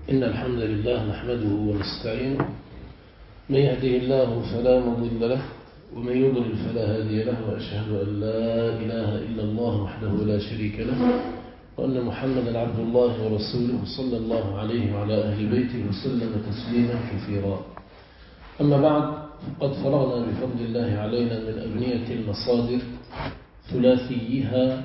إن الحمد لله نحمده ونستعينه، من يهده الله فلا مضل له ومن يضلل فلا هادي له، وأشهد أن لا إله إلا الله وحده لا شريك له، وأن محمدا عبد الله ورسوله صلى الله عليه وعلى أهل بيته وسلم تسليما كثيرا. أما بعد، قد فرغنا بفضل الله علينا من أبنية المصادر ثلاثيها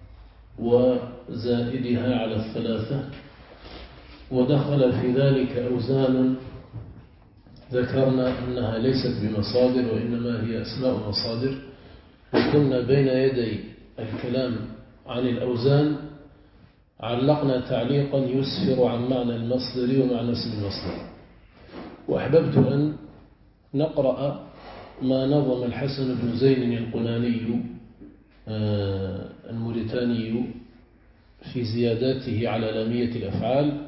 وزائدها على الثلاثة، ودخل في ذلك أوزان ذكرنا أنها ليست بمصادر وإنما هي أسماء مصادر. وكنا بين يدي الكلام عن الأوزان علقنا تعليقا يسفر عن معنى المصدر ومعنى اسم المصدر، وأحببت أن نقرأ ما نظم الحسن بن زين القناني الموريتاني في زياداته على لامية الأفعال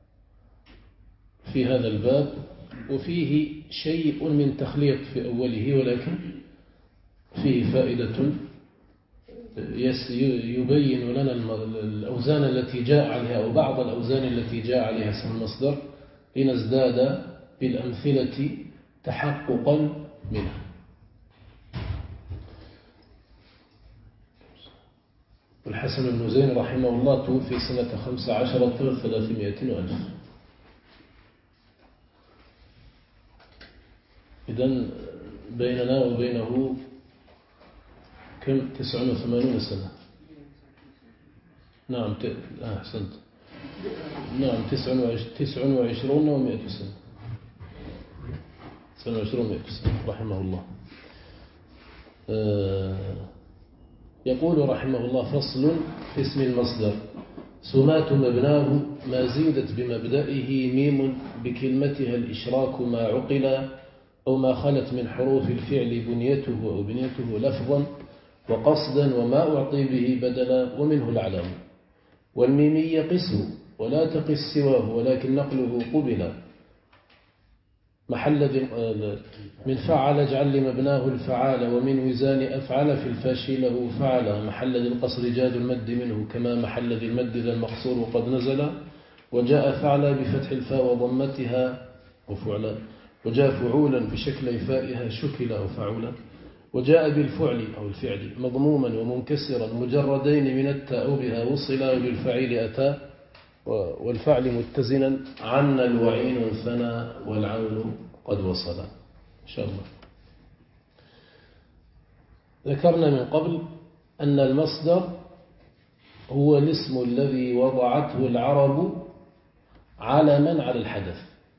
في هذا الباب، وفيه شيء من تخليط في أوله، ولكن فيه فائدة يبين لنا الأوزان التي جاء عليها أو بعض الأوزان التي جاء عليها اسم المصدر لنزداد بالأمثلة تحققا منها. الحسن بن زين رحمه الله توفي سنة 15 و300 ألف. إذن بيننا وبينه كم؟ 89 سنة. نعم أحسنت. نعم 29 و100 سنة. 29 و100 سنة رحمه الله. يقول رحمه الله: فصل في اسم المصدر: سمات مبناه ما زيدت بمبدئه ميم بكلمتها الإشراك ما عقلا، أو ما خلت من حروف الفعل بنيته أو بنيته لفظا وقصدا، وما أعطي به بدلا، ومنه العلام. والميمي قسه ولا تقس سواه، ولكن نقله قبلا. محل من فعل اجعل لمبناه الفعال، ومن وزان أفعل في الفاشي له فعل. محل ذي القصر جاد المد منه، كما محل ذي المد ذا المقصور قد نزل. وجاء فعل بفتح الفاء وضمتها وفعلا، وجاء فعولا بشكل فائها شكل أو فعولا. وجاء بالفعل أو الفعل مضموما ومنكسرا مجردين من التاء بها وصلا، وبالفعيل أتى والفعل متزنا عنا الوعين ثنى والعون قد وصل. إن شاء الله. ذكرنا من قبل أن المصدر هو الاسم الذي وضعته العرب علما على الحدث.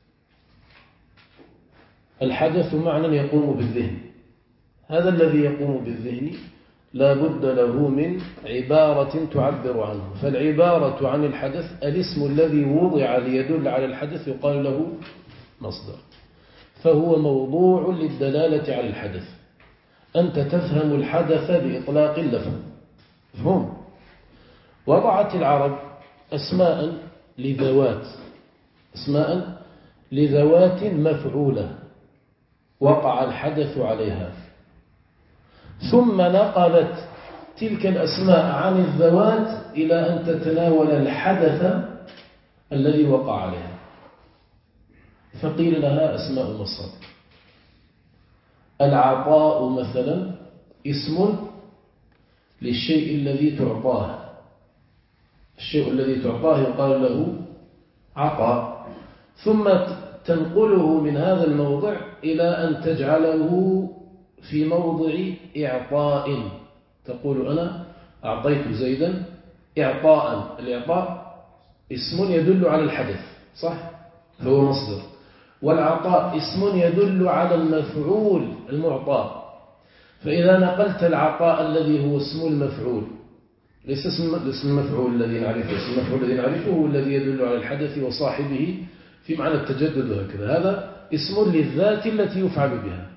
الحدث معنى يقوم بالذهن، هذا الذي يقوم بالذهن لا بد له من عبارة تعبر عنه. فالعبارة عن الحدث الاسم الذي وضع ليدل على الحدث يقال له مصدر، فهو موضوع للدلالة على الحدث. أنت تفهم الحدث بإطلاق اللفظ. فهم وضعت العرب أسماء لذوات مفعولة وقع الحدث عليها، ثم نقلت تلك الأسماء عن الذوات إلى أن تتناول الحدث الذي وقع عليها، فقيل لها أسماء المصادر. العطاء مثلا اسم للشيء الذي تعطاه، الشيء الذي تعطاه يقال له عطاء، ثم تنقله من هذا الموضع إلى أن تجعله في موضع إعطاء. تقول أنا أعطيت زيدا إعطاء. الإعطاء اسم يدل على الحدث، صح؟ فهو مصدر. والعطاء اسم يدل على المفعول المعطى. فإذا نقلت العطاء الذي هو اسم المفعول، ليس اسم المفعول الذي نعرفه، اسم المفعول الذي نعرفه هو الذي يدل على الحدث وصاحبه في معنى التجدد وهكذا، هذا اسم للذات التي يفعل بها،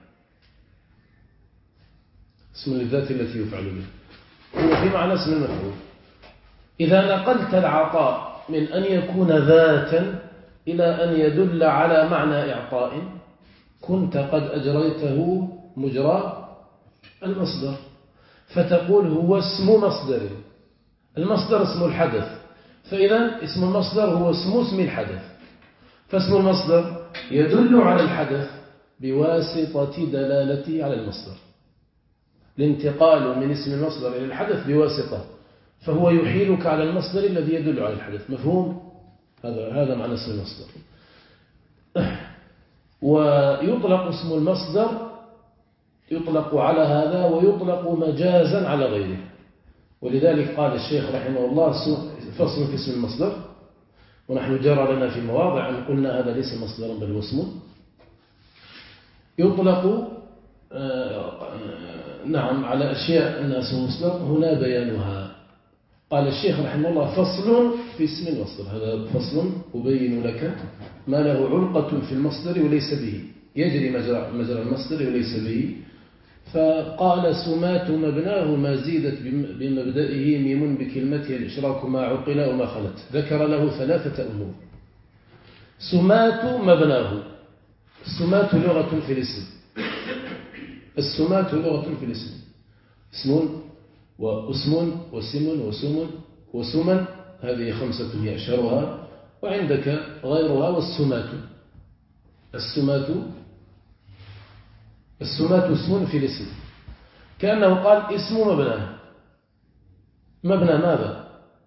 اسم للذات التي يفعل بها، هو في معنى اسم المفعول. إذا نقلت العطاء من أن يكون ذاتا إلى أن يدل على معنى إعطاء، كنت قد أجريته مجرى المصدر، فتقول هو اسم مصدر. المصدر اسم الحدث، فإذا اسم المصدر هو اسم الحدث. فاسم المصدر يدل على الحدث بواسطة دلالته على المصدر. الانتقال من اسم المصدر إلى الحدث بواسطة، فهو يحيلك على المصدر الذي يدل على الحدث. مفهوم؟ هذا معنى اسم المصدر. ويطلق اسم المصدر، يطلق على هذا ويطلق مجازا على غيره. ولذلك قال الشيخ رحمه الله فصل في اسم المصدر، ونحن جرى لنا في مواضع أن قلنا هذا ليس مصدرا بل هو اسم. يطلق نعم على أشياء أنها اسم مصدر، هنا بيانها. قال الشيخ رحمه الله فصل في اسم المصدر. هذا فصل أبين لك ما له علقة في المصدر وليس به، يجري مجرى المصدر وليس به. فقال سمات مبناه ما زيدت بمبدئه ميم بكلمته الإشراك ما عقل وما خلت. ذكر له 3 أمور. سمات مبناه، السمات لغة في الاسم، السمات لغة في الاسم، اسم واسم وسم وسم وسمن، هذه 5 هي أشهرها، وعندك غيرها. والسمات، السمات اسم في الاسم، كأنه قال اسم مبناه. مبنى ماذا؟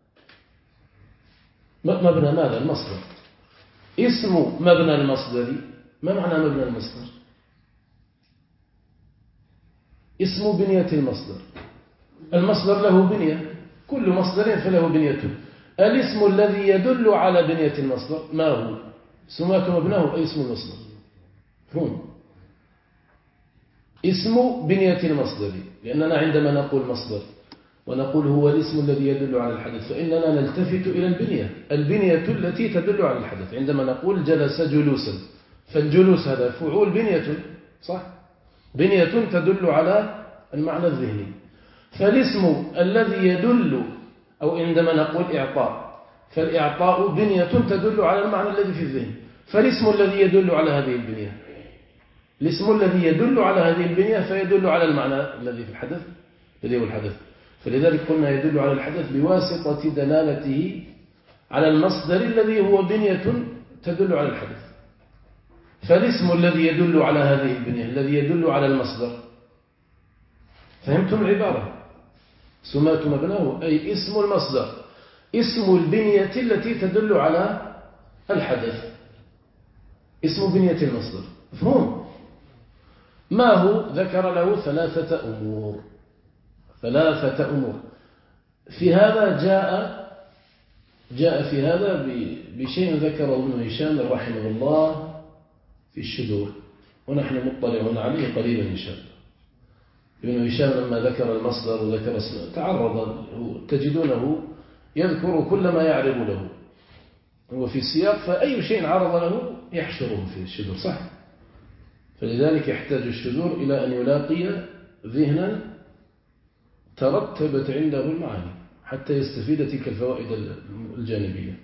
مبنى ماذا؟ المصدر. اسم مبنى المصدر. ما معنى مبنى المصدر؟ اسم بنية المصدر. المصدر له بنية، كل مصدر فله بنيته. الاسم الذي يدل على بنية المصدر ما هو؟ سمات مبناه أي اسم المصدر. هم اسم بنية المصدر، لأننا عندما نقول مصدر ونقول هو الاسم الذي يدل على الحدث فإننا نلتفت إلى البنية التي تدل على الحدث. عندما نقول جلس جلوسا، فالجلوس هذا فعول بنية، صح؟ بنية تدل على المعنى الذهني. فالاسم الذي يدل، أو عندما نقول إعطاء، فالإعطاء بنية تدل على المعنى الذي في الذهن. فالاسم الذي يدل على هذه البنية، الاسم الذي يدل على هذه البنية فيدل على المعنى الذي في الحدث، الذي هو الحدث. فلذلك قلنا يدل على الحدث بواسطة دلالته على المصدر الذي هو بنية تدل على الحدث. فالاسم الذي يدل على هذه البنية الذي يدل على المصدر. فهمتم العبارة؟ سمات مبناه أي اسم المصدر، اسم البنية التي تدل على الحدث، اسم بنية المصدر. مفهوم؟ ما هو؟ ذكر له 3 أمور. 3 أمور. في هذا جاء في هذا بشيء ذكره ابن هشام رحمه الله في الشذور، ونحن مطلعون عليه قريبا إن شاء الله. ابن هشام لما ذكر المصدر وذكر اسمه تعرض، تجدونه يذكر كل ما يعرض له، هو في سياق، فأي شيء عرض له يحشره في الشذور، صح؟ فلذلك يحتاج الشذور إلى أن يلاقي ذهنا ترتبت عنده المعاني حتى يستفيد تلك الفوائد الجانبية.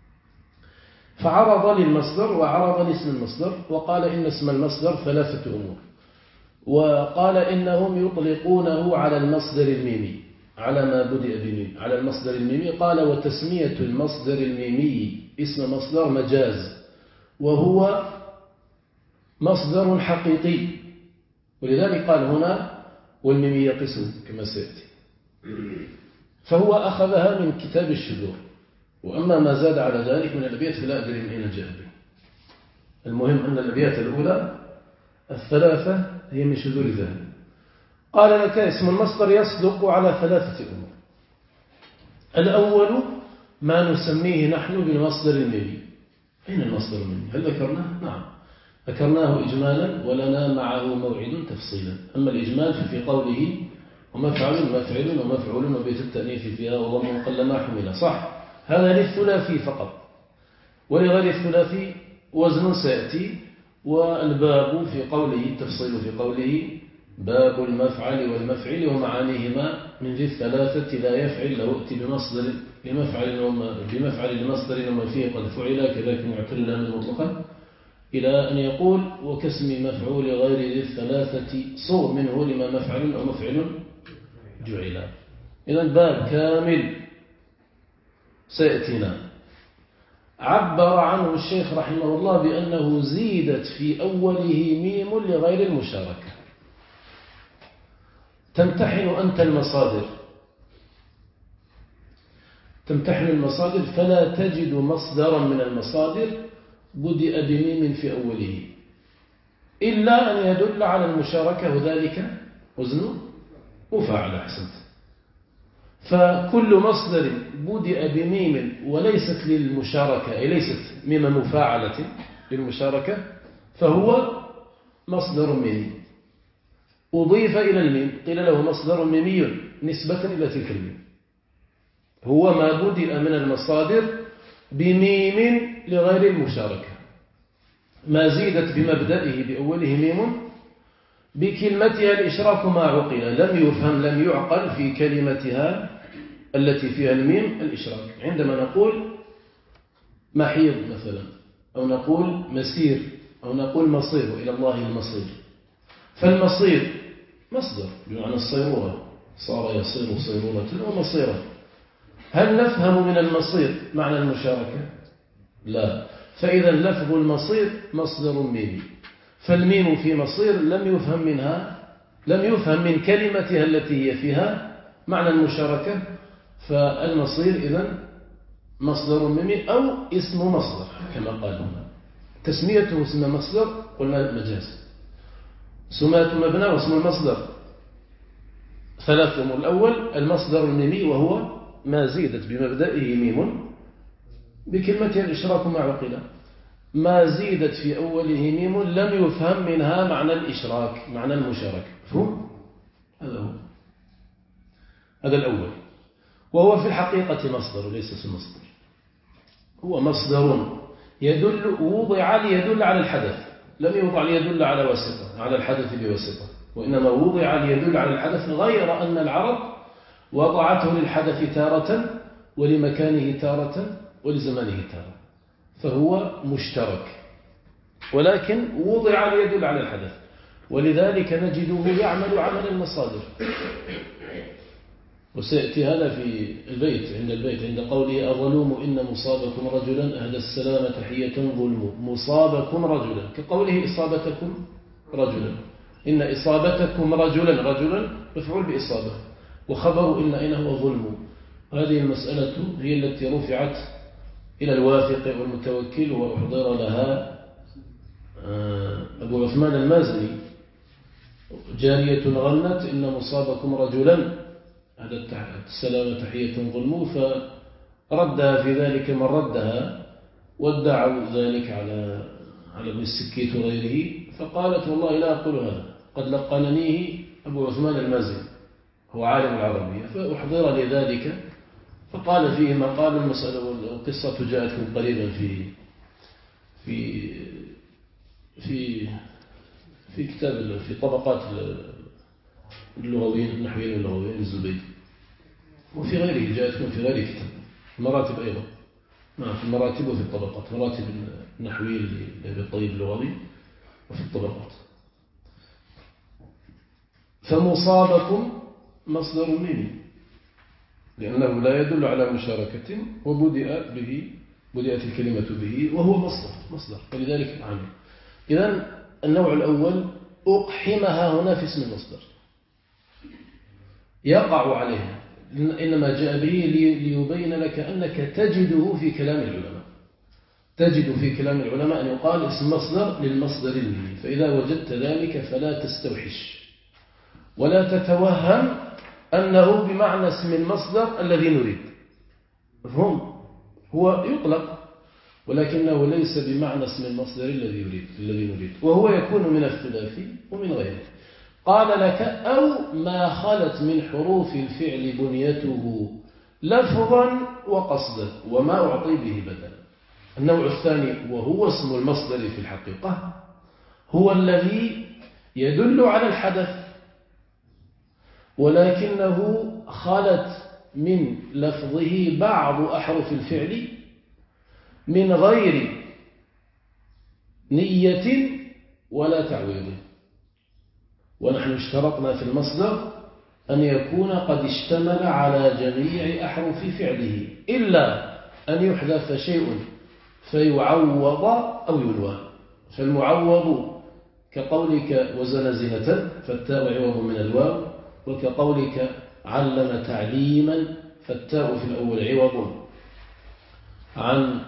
فعرض للمصدر وعرض لاسم المصدر، وقال إن اسم المصدر 3 أمور. وقال إنهم يطلقونه على المصدر الميمي، على ما بدأ بميم، على المصدر الميمي. قال وتسمية المصدر الميمي اسم مصدر مجاز، وهو مصدر حقيقي. ولذلك قال هنا والميمي قسم كما سيأتي. فهو أخذها من كتاب الشذور، وأما ما زاد على ذلك من الأبيات فلا أدري من أين جاء به. المهم أن الأبيات الأولى 3 هي من شذور ذهب. قال لك اسم المصدر يصدق على 3 أمور. الأول ما نسميه نحن بالمصدر الميمي. أين المصدر الميمي؟ هل ذكرناه؟ نعم ذكرناه إجمالا، ولنا معه موعد تفصيلا. أما الإجمال ففي قوله ومفعل مفعل ومفعول وبيت التأنيث فيها وضم قل ما حمل، صح؟ هذا للثلاثي فقط، ولغير الثلاثي وزن سيأتي. والباب في قوله التفصيل في قوله باب المفعل والمفعل ومعانيهما من ذي الثلاثة لا يفعل لو ائت بمصدر بمفعل لمصدر وما فيه قد فعل كذلك معتلا من مطلقا، إلى أن يقول وكاسم مفعول غير ذي الثلاثة صور منه لما مفعل أو مفعل جعل. إذن باب كامل سيأتينا. عبر عنه الشيخ رحمه الله بأنه زيدت في أوله ميم لغير المشاركة. تمتحن أنت المصادر، تمتحن المصادر فلا تجد مصدرا من المصادر بدأ بميم في أوله إلا أن يدل على المشاركة، وذلك وزن مفاعل. أحسنت. فكل مصدر بدأ بميم وليست للمشاركة، أي ليست ميم مفاعلة للمشاركة، فهو مصدر ميمي. أضيف إلى الميم قيل له مصدر ميمي نسبة إلى تلك الميم. هو ما بدأ من المصادر بميم لغير المشاركة، ما زيدت بمبدئه بأوله ميم بكلمتها الإشراك ما عقل، لم يفهم لم يعقل في كلمتها التي فيها الميم الإشراك. عندما نقول محيض مثلا، أو نقول مسير، أو نقول مصير، وإلى الله المصير، فالمصير مصدر بمعنى الصيرورة، صار يصير صيرورة ومصيرا. هل نفهم من المصير معنى المشاركة؟ لا. فإذا لفظ المصير مصدر ميمي، فالميم في مصير لم يفهم منها، لم يفهم من كلمتها التي هي فيها معنى المشاركة، فالمصير إذن مصدر ميمي أو اسم مصدر كما قال هنا. تسميته اسم مصدر قلنا مجاز، سمات مبنى واسم المصدر ثلاثة. الأول المصدر الميمي وهو ما زيدت بمبدئه ميم بكلمتها الإشراك مع عقلة، ما زيدت في أوله ميم لم يفهم منها معنى الإشراك معنى المشاركة. فهم؟ هذا هو، هذا الأول. وهو في الحقيقة مصدر وليس اسم مصدر، هو مصدر يدل، وضع ليدل على الحدث، لم يوضع ليدل على واسطة على الحدث بواسطة، وإنما وضع ليدل على الحدث، غير أن العرب وضعته للحدث تارة ولمكانه تارة ولزمانه تارة، فهو مشترك، ولكن وضع ليدل على الحدث، ولذلك نجده يعمل عمل المصادر. وسيأتي هذا في البيت، عند البيت عند قوله الظلوم إن مصابكم رجلا أهدى السلام تحية ظلم، مصابكم رجلا كقوله إصابتكم رجلا، إن إصابتكم رجلا، رجلا مفعول بإصابة، وخبر إن أين هو ظلم. هذه المسألة هي التي رفعت إلى الواثق والمتوكل، وأحضر لها أبو عثمان المازني، جارية غنت إن مصابكم رجلا هذا السلام تحية ظلم، فردها في ذلك من ردها، وادعوا ذلك على ابن السكيت وغيره، فقالت والله لا أقول هذا، قد لقننيه أبو عثمان المازني هو عالم العربية، فأحضر لذلك فقال فيه ما قال. المسألة والقصة جاءتكم قريبا في في في كتاب في طبقات اللغويين النحويين واللغويين الزبيدي، وفي غيره جاءتكم في غير كتاب المراتب أيضا، في المراتب وفي الطبقات، مراتب النحويين للطيب اللغوي وفي الطبقات. فمصابكم مصدر ميمي لأنه لا يدل على مشاركة، وبدأت الكلمة به وهو مصدر ولذلك عامل. إذن النوع الأول أقحمها هنا في اسم المصدر، يقع عليها، إنما جاء به ليبين لك أنك تجده في كلام العلماء، تجد في كلام العلماء أن يقال اسم مصدر للمصدر الميمي، فإذا وجدت ذلك فلا تستوحش ولا تتوهم أنه بمعنى اسم المصدر الذي نريد. مفهوم؟ هو يطلق ولكنه ليس بمعنى اسم المصدر الذي نريد، وهو يكون من الثلاثي ومن غيره. قال لك أو ما خلت من حروف الفعل بنيته لفظا وقصدا وما أعطي به بدلا. النوع الثاني وهو اسم المصدر في الحقيقة هو الذي يدل على الحدث ولكنه خلت من لفظه بعض أحرف الفعل من غير نية ولا تعويض. ونحن اشترطنا في المصدر أن يكون قد اشتمل على جميع أحرف فعله إلا أن يحذف شيء فيعوض أو ينوى. فالمعوض كقولك وزن زنة فالتاء عوض من الواو، وكقولك علم تعليما فالتاء في الأول عوض عن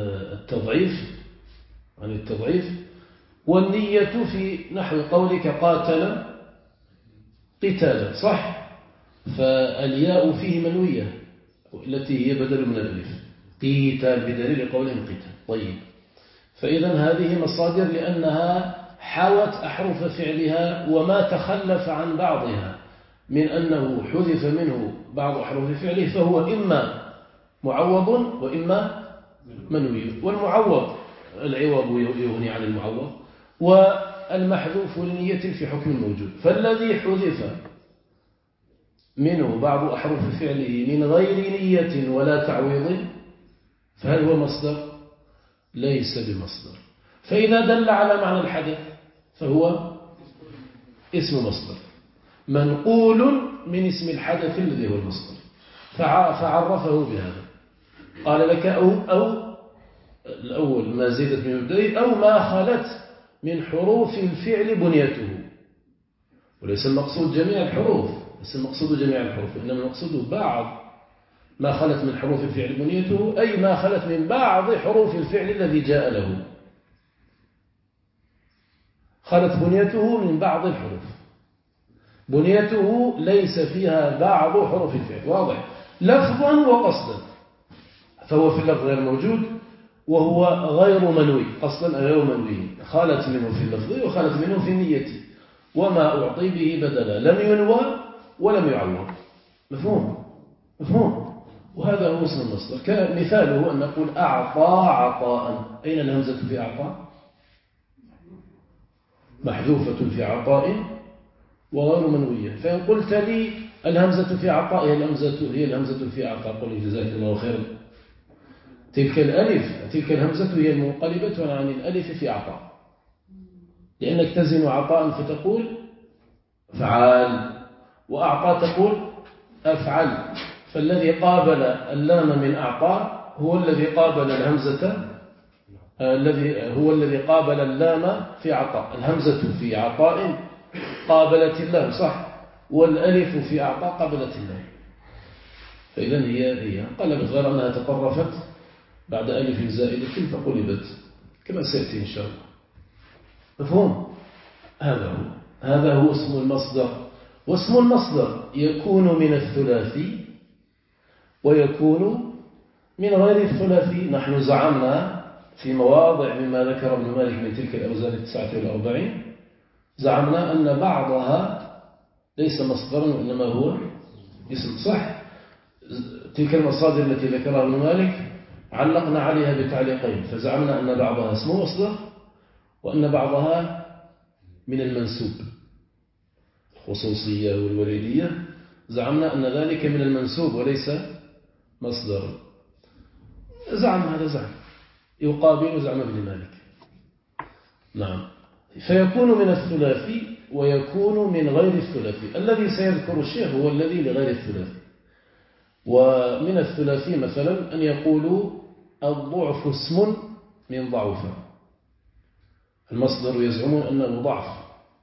التضعيف. والنية في نحو قولك قاتل قتالا، صح؟ فالياء فيه منوية التي هي بدل من الألف، قتال بدليل قولهم قتال. طيب، فإذا هذه مصادر لأنها حوت أحرف فعلها وما تخلف عن بعضها من أنه حذف منه بعض أحرف فعله، فهو إما معوض وإما منوي. والمعوض العوض يغني عن المعوض، والمحذوف لنية في حكم موجود. فالذي حذف منه بعض أحرف فعله من غير نية ولا تعويض فهل هو مصدر؟ ليس بمصدر. فإذا دل على معنى الحدث فهو اسم مصدر منقول من اسم الحدث الذي هو المصدر، فعرفه بهذا. قال لك أو الأول ما زيدت من مبدئه أو ما خلت من حروف الفعل بنيته. وليس المقصود جميع الحروف، ليس المقصود جميع الحروف، إنما المقصود بعض ما خلت من حروف الفعل بنيته، أي ما خلت من بعض حروف الفعل الذي جاء له. خلت بنيته من بعض الحروف، بنيته ليس فيها بعض حروف الفعل، واضح؟ لفظا وقصدا، فهو في اللفظ غير موجود وهو غير منوي، قصدا غير منوي، خالت منه في اللفظ وخالت منه في النية، وما أعطي به بدلا، لم ينوى ولم يعوض. مفهوم؟ وهذا هو اسم المصدر. كمثاله أن نقول أعطى عطاء. أين الهمزة في أعطى؟ محذوفة في عطاء وغير منوية. فإن قلت لي الهمزة في عطاء هي الهمزة في عطاء، قل جزاك الله خيرا. تلك الهمزة هي المنقلبة عن الألف في عطاء، لأنك تزن عطاء فتقول فعال، وأعطى تقول أفعل. فالذي قابل اللام من أعطى هو الذي قابل الهمزة، الذي قابل اللام في عطاء. الهمزة في عطاء قابلت اللام، صح؟ والألف في أعطاء قابلت اللام. فإذا هي قلبت، غير أنها تطرفت بعد ألف زائدة فقلبت كما سيأتي إن شاء الله. مفهوم؟ هذا هو اسم المصدر. واسم المصدر يكون من الثلاثي ويكون من غير الثلاثي. نحن زعمنا في مواضع مما ذكر ابن مالك من تلك الأوزان 49 زعمنا أن بعضها ليس مصدرا وإنما هو اسم، صح؟ تلك المصادر التي ذكرها ابن مالك علقنا عليها بتعليقين، فزعمنا أن بعضها اسم مصدر وأن بعضها من المنسوب. الخصوصية والوليدية زعمنا أن ذلك من المنسوب وليس مصدر. هذا زعم يقابل زعم ابن مالك. نعم. فيكون من الثلاثي ويكون من غير الثلاثي. الذي سيذكر الشيخ هو الذي لغير الثلاثي. ومن الثلاثي مثلا أن يقولوا الضعف اسم من ضعف. المصدر يزعمون أنه ضعف،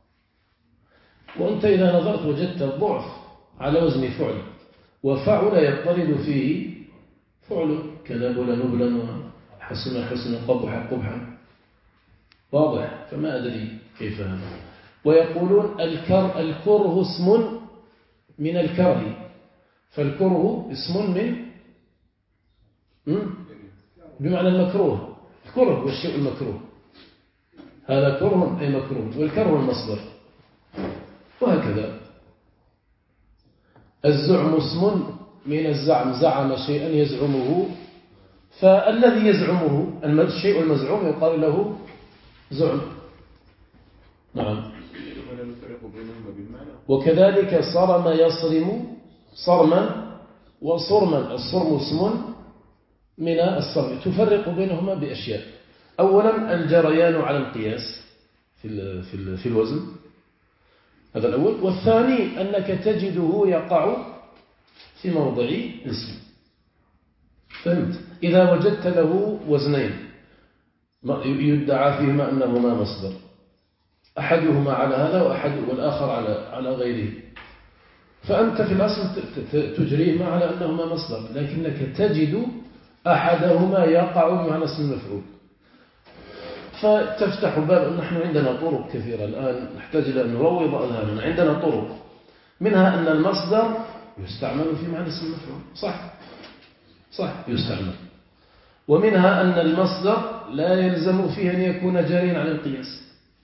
وأنت إذا نظرت وجدت الضعف على وزن فعل، وفعل يضطرد فيه فعل كنبل نبلا وحسن قبح قبحا، واضح؟ فما أدري كيف هذا. ويقولون الكره اسم من الكره، فالكره اسم بمعنى المكروه. الكره هو الشيء المكروه، هذا كره أي مكروه، والكره المصدر. وهكذا الزعم اسم من الزعم، زعم شيئا يزعمه، فالذي يزعمه الشيء المزعوم يقال له زعم. نعم. وكذلك صرم يصرم صرما وصرما. الصرم اسم من الصرم. تفرق بينهما بأشياء. أولا الجريان على القياس في الوزن، هذا الأول. والثاني أنك تجده يقع في موضع اسم. فهمت؟ إذا وجدت له وزنين يدعى فيهما أنهما مصدر، أحدهما على هذا والآخر على غيره، فأنت في الأصل تجريهما على أنهما مصدر، لكنك تجد أحدهما يقع بمعنى اسم المفعول، فتفتح باب. نحن عندنا طرق كثيرة الآن، نحتاج إلى أن نروض أذهاننا. عندنا طرق، منها أن المصدر يستعمل في معنى اسم المفعول، صح يستعمل، ومنها أن المصدر لا يلزم فيه أن يكون جاريا على القياس،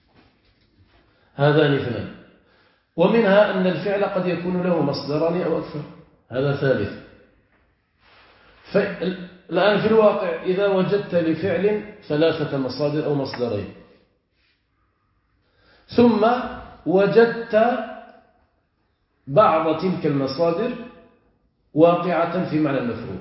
هذان اثنان. ومنها أن الفعل قد يكون له مصدران أو أكثر، هذا ثالث. الآن في الواقع إذا وجدت لفعل 3 مصادر أو مصدرين، ثم وجدت بعض تلك المصادر واقعة في معنى المفعول،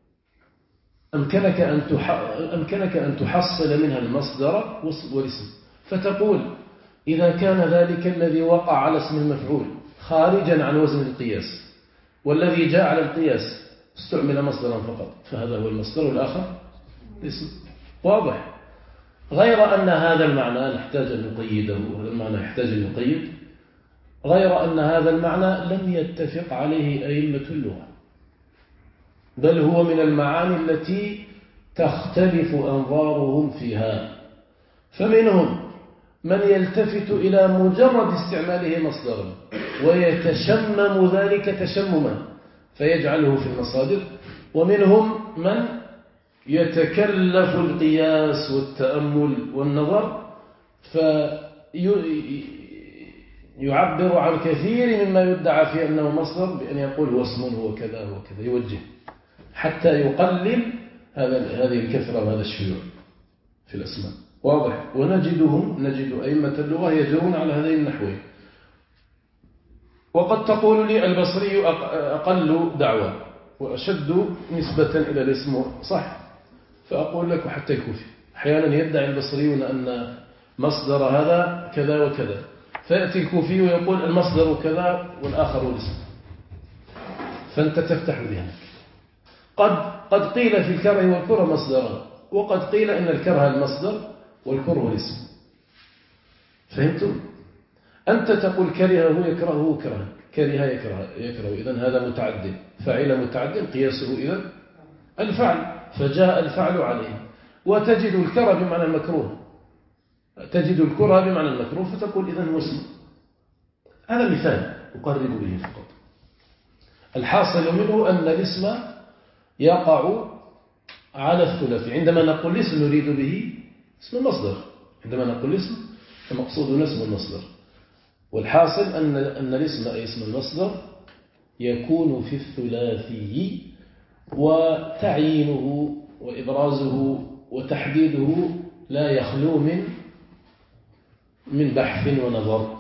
أمكنك أن تحصل منها المصدر والاسم، فتقول إذا كان ذلك الذي وقع على اسم المفعول خارجا عن وزن القياس، والذي جاء على القياس استعمل مصدرا فقط، فهذا هو المصدر والآخر اسم، واضح. غير أن هذا المعنى نحتاج أن نقيده، وهذا المعنى يحتاج أن نقيد، غير أن هذا المعنى لم يتفق عليه أئمة اللغة، بل هو من المعاني التي تختلف أنظارهم فيها. فمنهم من يلتفت إلى مجرد استعماله مصدرا ويتشمم ذلك تشمما فيجعله في المصادر، ومنهم من يتكلف القياس والتأمل والنظر فيعبر عن كثير مما يدعى فيه أنه مصدر بأن يقول هو اسم هو كذا هو كذا، يوجه حتى يقلل هذه الكثرة وهذا الشيوع في الأسماء، واضح. نجد أئمة اللغة يجرون على هذين النحوين. وقد تقول لي البصري أقل دعوة وأشد نسبة إلى الاسم، صح، فأقول لك حتى الكوفي أحيانا يدعي البصريون أن مصدر هذا كذا وكذا، فيأتي الكوفي ويقول المصدر كذا والآخر الاسم، فأنت تفتح ذهنك. قد قيل في الكره والكره مصدران، وقد قيل إن الكره المصدر والكره الاسم، فهمتم؟ أنت تقول كرهه يكرهه كرها، كره يكره، إذن هذا متعد، فعل متعد قياسه إذن الفعل، فجاء الفعل عليه. وتجد الكره بمعنى المكروه، تجد الكره بمعنى المكروه، فتقول إذن هو اسم. هذا مثال أقرب به فقط. الحاصل منه أن الاسم يقع على الثلاثي. عندما نقول اسم نريد به اسم المصدر، عندما نقول اسم فمقصودنا اسم المصدر. والحاصل أن الاسم أي اسم المصدر يكون في الثلاثي، وتعيينه وإبرازه وتحديده لا يخلو من بحث ونظر.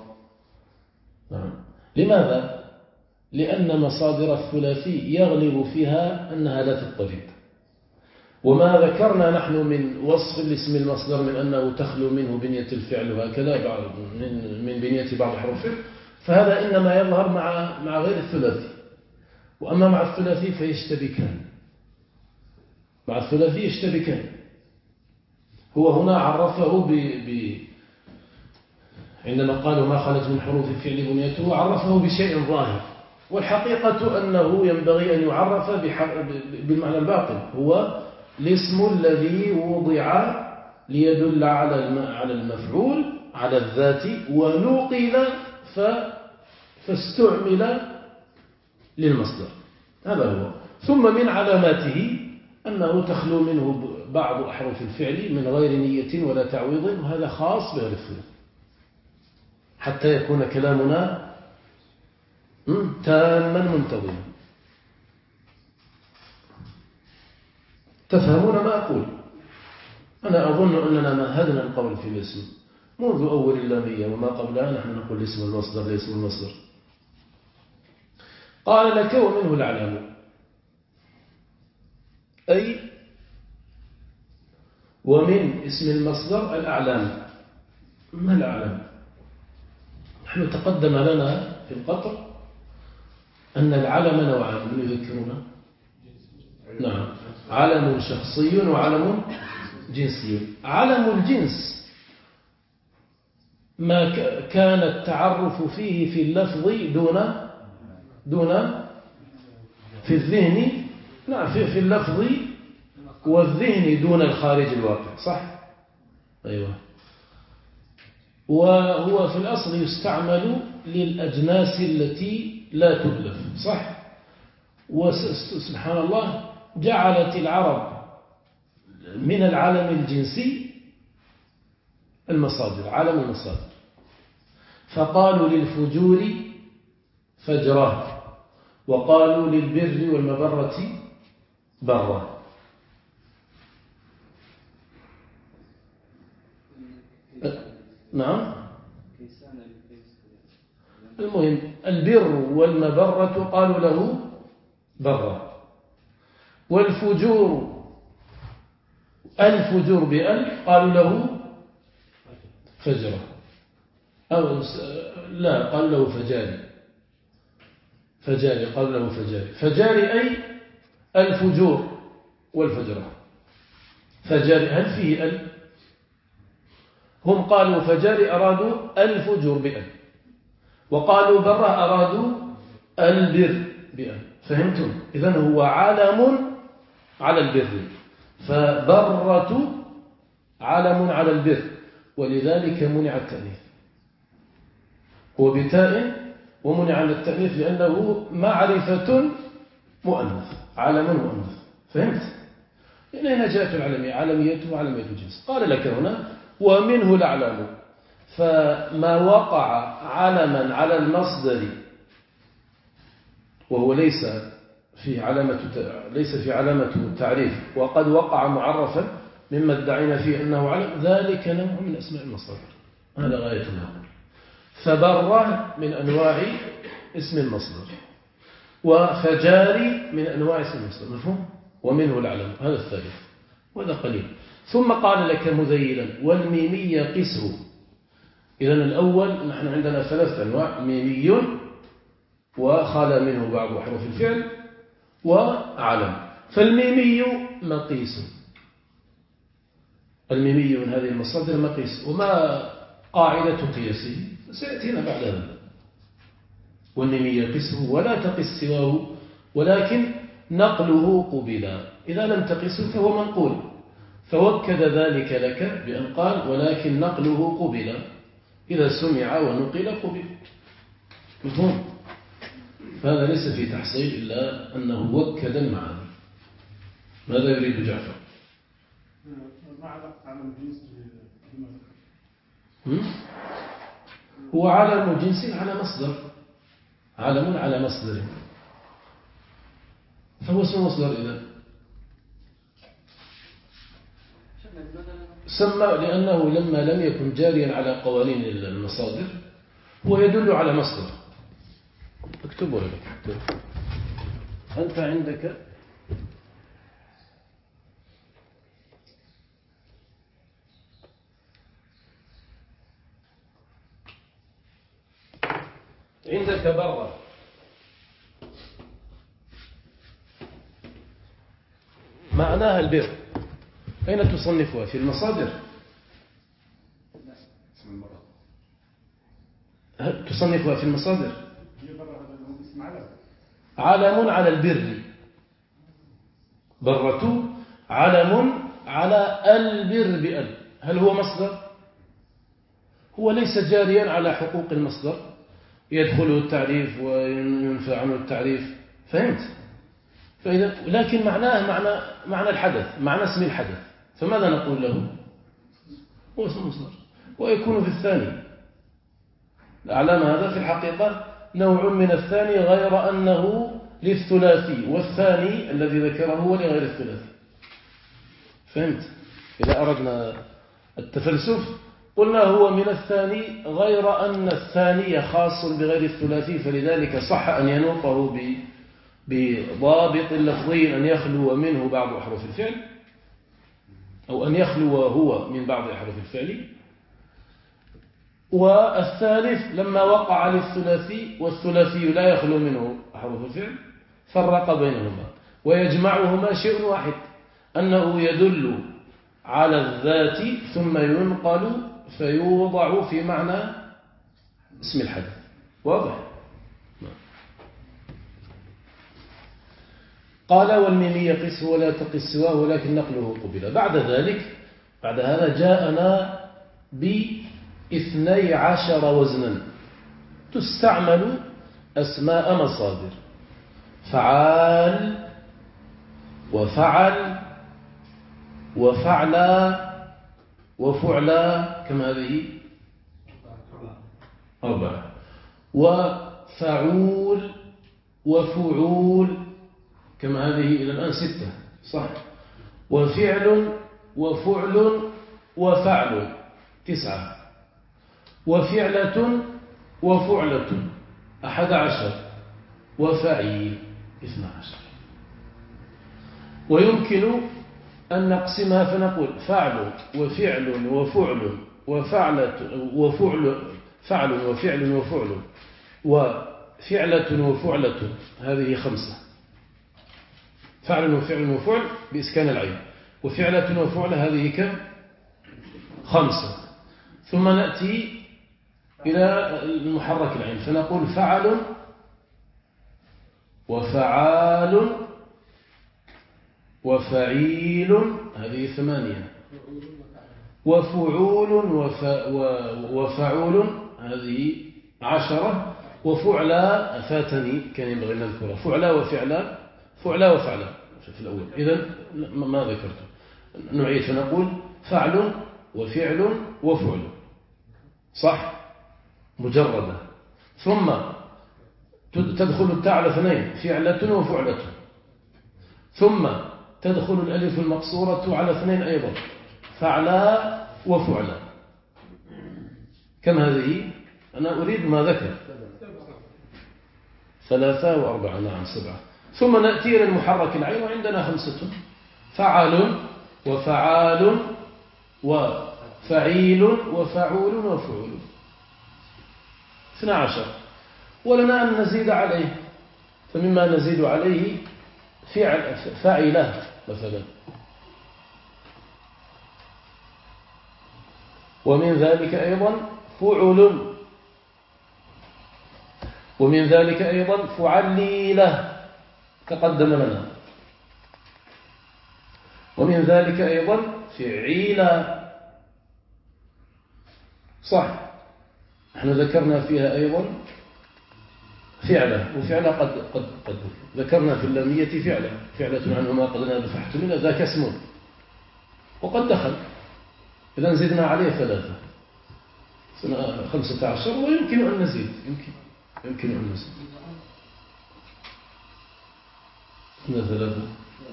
لماذا؟ لأن مصادر الثلاثي يغلب فيها أنها لا تضطرد، وما ذكرنا نحن من وصف الاسم المصدر من أنه تخلو منه بنية الفعل وهكذا من بنية بعض حروفه، فهذا إنما يظهر مع غير الثلاثي. وأما مع الثلاثي فيشتبكان، مع الثلاثي يشتبكان. هو هنا عرفه عندما قالوا ما خرج من حروف الفعل بنيته، عرفه بشيء ظاهر، والحقيقة أنه ينبغي أن يعرف بالمعنى الباطن، هو الاسم الذي وضع ليدل على المفعول على الذات، ونقل فاستعمل للمصدر، هذا هو. ثم من علاماته أنه تخلو منه بعض أحرف الفعل من غير نية ولا تعويض، وهذا خاص بغير الثلاثي، حتى يكون كلامنا تاما منتظما. تفهمون ما أقول؟ أنا أظن أننا مهدنا القول في الاسم منذ أول اللامية وما قبلها، نحن نقول اسم المصدر لاسم المصدر. قال لك ومنه العلام، أي ومن اسم المصدر الأعلام. ما الأعلام؟ نحن تقدم لنا في القطر أن العلم نوعان، من يذكرنا؟ نعم، علم شخصي وعلم جنسي. علم الجنس ما كان التعرف فيه في اللفظ دون في الذهن، نعم في اللفظ والذهن دون الخارج الواقع، صح؟ أيوة. وهو في الأصل يستعمل للأجناس التي لا تؤلف، صح؟ وسبحان الله جعلت العرب من العالم الجنسي المصادر، عالم المصادر، فقالوا للفجور فجرة، وقالوا للبر والمبرة برة. نعم. المهم البر والمبرة قالوا له برة، والفجور الفجور بألف قالوا له فجرة، أو لا قالوا له فجاري قالوا له فجاري أي الفجور والفجرة. فجاري هل فيه ألف؟ هم قالوا فجاري أرادوا الفجور بألف، وقالوا برة أرادوا البر بألف. فهمتم؟ إذن هو علم على البر، فبرة علم على البر، ولذلك منع التأنيث، وبتاء ومنع عن التأنيث لأنه معرفة مؤنث، علم مؤنث. فهمت؟ لأن هنا جاءت العلمية، علميته وعلمية الجنس. قال لك هنا ومنه الأعلام، فما وقع علما على المصدر وهو ليس في علامة التعريف، وقد وقع معرفا مما ادعينا فيه أنه علم، ذلك نوع من أسماء المصادر. هذا غاية الأمر. فبره من أنواع اسم المصدر، وفجاري من أنواع اسم المصدر، مفهوم؟ ومنه العلم، هذا الثالث، وهذا قليل. ثم قال لك مذيلا والميمي قسه. إذن الأول نحن عندنا 3 أنواع: ميمي وخلا منه بعض حروف الفعل وعلم. فالميمي مقيس، الميمي من هذه المصادر مقيس. وما قاعدة قياسه سيأتينا بعد هذا. والميمي قسه ولا تقس سواه، ولكن نقله قبلا، إذا لم تقسه فهو منقول، فوكد ذلك لك بأن قال ولكن نقله قبلا، إذا سمع ونقل قبل. مفهوم؟ هذا ليس في تحصيل إلا أنه وكد المعاني. ماذا يريد جعفر؟ هو علم جنس على مصدر، علم على مصدر، فهو اسم مصدر. إذا سمى لأنه لما لم يكن جاريا على قوانين المصادر هو يدل على مصدر. اكتبه لك. أنت عندك برة، معناها البر. أين تصنفها؟ في المصادر؟ تصنفها في المصادر؟ علم على البر، برة علم على البر بأل. هل هو مصدر؟ هو ليس جاريا على حقوق المصدر، يدخله التعريف وينفع عنه التعريف. فهمت؟ فإذا لكن معناه معنى الحدث، معنى اسم الحدث. فماذا نقول له؟ هو اسم مصدر، ويكون في الثاني. الأعلام هذا في الحقيقة نوع من الثاني، غير أنه للثلاثي، والثاني الذي ذكره هو لغير الثلاثي. فهمت؟ إذا أردنا التفلسف قلنا هو من الثاني، غير أن الثاني خاص بغير الثلاثي، فلذلك صح أن ينوطه بضابط لفظي، أن يخلو منه بعض أحرف الفعل، أو أن يخلو هو من بعض أحرف الفعل. والثالث لما وقع للثلاثي، والثلاثي لا يخلو منه أحرف الفعل، فرق بينهما ويجمعهما شيء واحد، أنه يدل على الذات ثم ينقل فيوضع في معنى اسم الحدث. واضح؟ قال والميمي قس ولا تقس سواه ولكن نقله قبل. بعد ذلك بعد هذا جاءنا ب12 وزنا تستعمل أسماء مصادر: فعال وفعل وفعلا وفعلا. كم هذه؟ 4. وفعول وفعول. كم هذه إلى الآن؟ 6. صح. وفعل وفعل وفعل 9. وفعلة وفعلة 11. وفعيل 12. ويمكن أن نقسمها فنقول فعل وفعل وفعل وفعلة وفعل فعل وفعل وفعل وفعلة وفعلة. هذه 5. فعل وفعل وفعل بإسكان العين. وفعلة وفعل هذه كم؟ 5. ثم نأتي إلى المحرك العين فنقول فعل وفعال وفعيل. هذه 8. وفعول وفعول. هذه 10. وفعلا فاتني كان ينبغي أن نذكرها. فعلا وفعلا فعلا وفعلا في الأول. إذن ما ذكرته. نعيد فنقول فعل وفعل وفعل. صح؟ مجردة. ثم تدخل التاء على 2: فعلة وفعلة. ثم تدخل الألف المقصورة على 2 أيضا: فعلا وفعلا. كم هذه؟ أنا أريد ما ذكر. 3 و4. نعم 7. ثم نأتي إلى المحرك العين وعندنا 5: فعل وفعال وفعيل وفعول وفعول 12. ولنا أن نزيد عليه، فمما نزيد عليه فاعله مثلا. ومن ذلك أيضا فعل. ومن ذلك أيضا فعليله تقدم لنا. ومن ذلك أيضا فعيلا. صح. نحن ذكرنا فيها أيضا فعلة. وفعلة قد ذكرنا في اللامية فعلة عنهما قد نفحت منها ذاك اسم وقد دخل. إذن زدنا عليه 3 15. ويمكن أن نزيد. يمكن أن نزيد. كنا 3.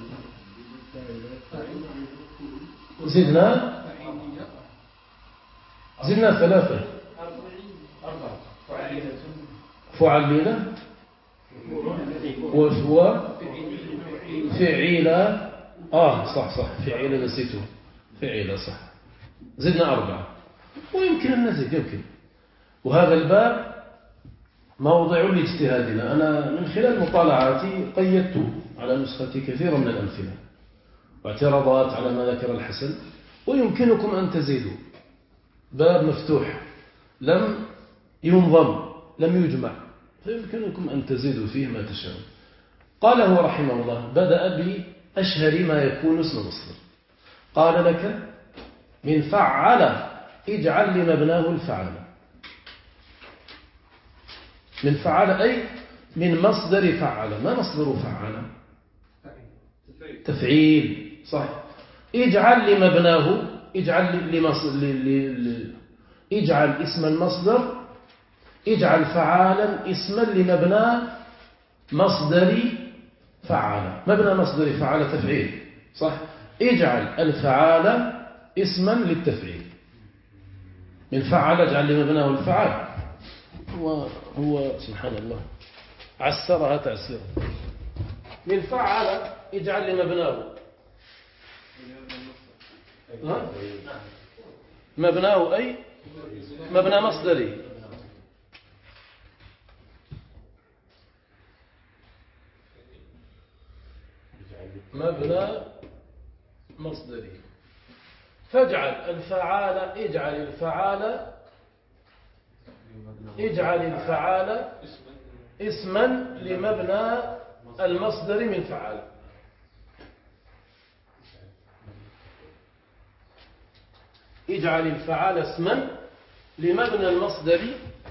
زدنا 3. فعلينا وفعيلا. صح فعيلا نسيته. فعيلا صح. زدنا 4. ويمكن أن نزيد. يمكن. وهذا الباب موضع لاجتهادنا. أنا من خلال مطالعاتي قيدت على نسختي كثيرا من الأمثلة واعتراضات على ما ذكر الحسن. ويمكنكم أن تزيدوا. باب مفتوح لم ينظم لم يجمع، فيمكنكم أن تزيدوا فيه ما تشاءون. قاله رحمه الله: بدأ بأشهر ما يكون اسم مصدر. قال لك: من فعل اجعل لمبناه الفعل. من فعل أي من مصدر فعل. ما مصدر فعل؟ تفعيل. صح. اجعل لمبناه اجعل اسم المصدر. اجعل فعالا اسما لمبنى مصدر فعل. مبنى مصدر فعل تفعيل. صح. اجعل الفعال اسما للتفعيل. من فعل اجعل لمبناه الفعال. هو سبحان الله عسرها تعسير. من فعل اجعل لمبناه مبناه أي مبنى مصدري. مبنى مصدري. فاجعل الفعال اجعل الفعال اسما لمبنى المصدر من فعل. اجعل الفعال اسما لمبنى المصدر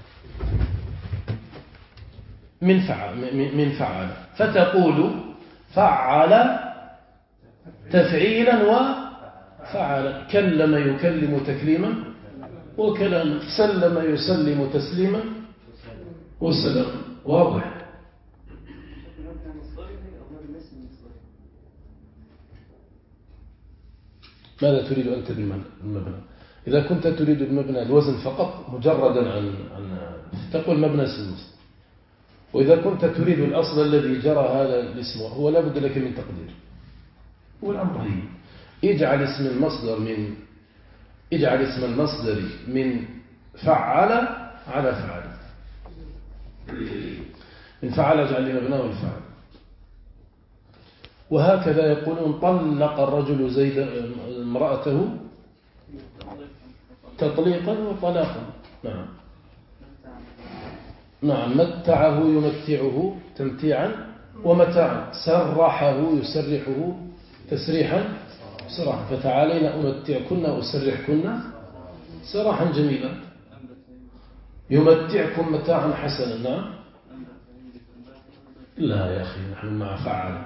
من فعل، فتقول فعل تفعيلا وفعل، كلم يكلم تكليما وكلام، سلم يسلم تسليما وسلام. واضح؟ ماذا تريد أنت بالمبنى؟ إذا كنت تريد المبنى الوزن فقط مجردا عن تقول مبنى اسم المصدر، وإذا كنت تريد الأصل الذي جرى هذا الاسم هو لا بد لك من تقدير. والأمر هي اجعل اسم المصدر من فعل على فعل، من فعل اجعل لي مبناه الفعل. وهكذا يقولون طلق الرجل زيد امرأته تطليقا وطلاقا. نعم متعه يمتعه تمتيعا ومتاعا، سرحه يسرحه تسريحا سراحا. فتعالين أمتعكن وأسرحكن سراحا جميلا، يمتعكم متاعا حسنا. نعم لا يا أخي نحن مع فعل.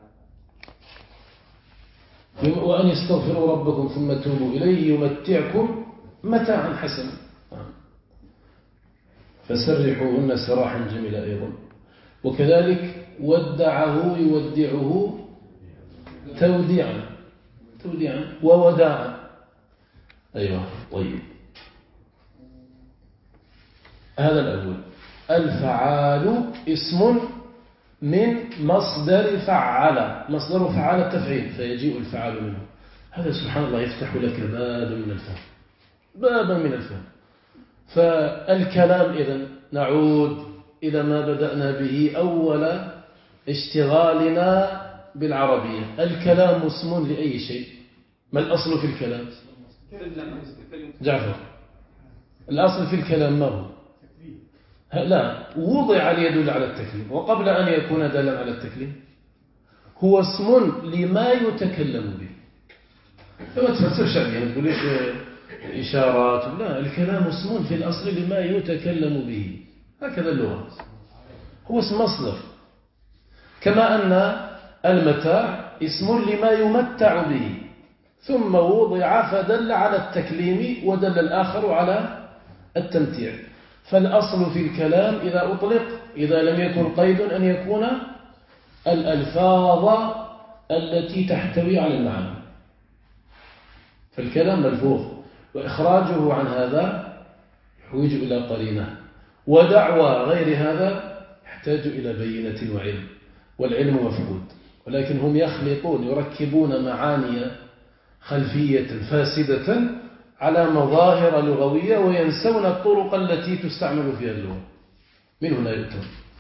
وأن يستغفروا ربكم ثم توبوا إليه يمتعكم متاعا حسنا، فسرحوهن سراحا جميلا أيضا. وكذلك ودعه يودعه توديعا ووداعا. أيوة طيب. هذا الأول. الفعال اسم من مصدر فعل، مصدر فعل التفعيل، فيجيء الفعال منه. هذا سبحان الله يفتح لك بابا من الفهم. فالكلام إذن نعود إلى ما بدأنا به أول اشتغالنا بالعربية. الكلام اسم لأي شيء. ما الأصل في الكلام؟ جعفر، الأصل في الكلام ما هو؟ لا، وضع ليدل على التكليم، وقبل أن يكون دالا على التكليم هو اسم لما يتكلم به. فما تفسرش عليه، ما تقوليش إشارات، لا، الكلام اسم في الأصل لما يتكلم به، هكذا اللغة، هو اسم مصدر. كما أن المتاع اسم لما يمتع به، ثم وضع فدل على التكليم ودل الآخر على التمتيع. فالأصل في الكلام إذا أطلق، إذا لم يكن قيد، أن يكون الألفاظ التي تحتوي على المعنى. فالكلام ملفوظ، وإخراجه عن هذا يحوج إلى قرينة، ودعوى غير هذا يحتاج إلى بينة وعلم، والعلم مفقود. ولكن هم يخلطون، يركبون معاني خلفية فاسدة على مظاهر لغوية، وينسون الطرق التي تستعمل فيها اللغة. من هنا يؤتون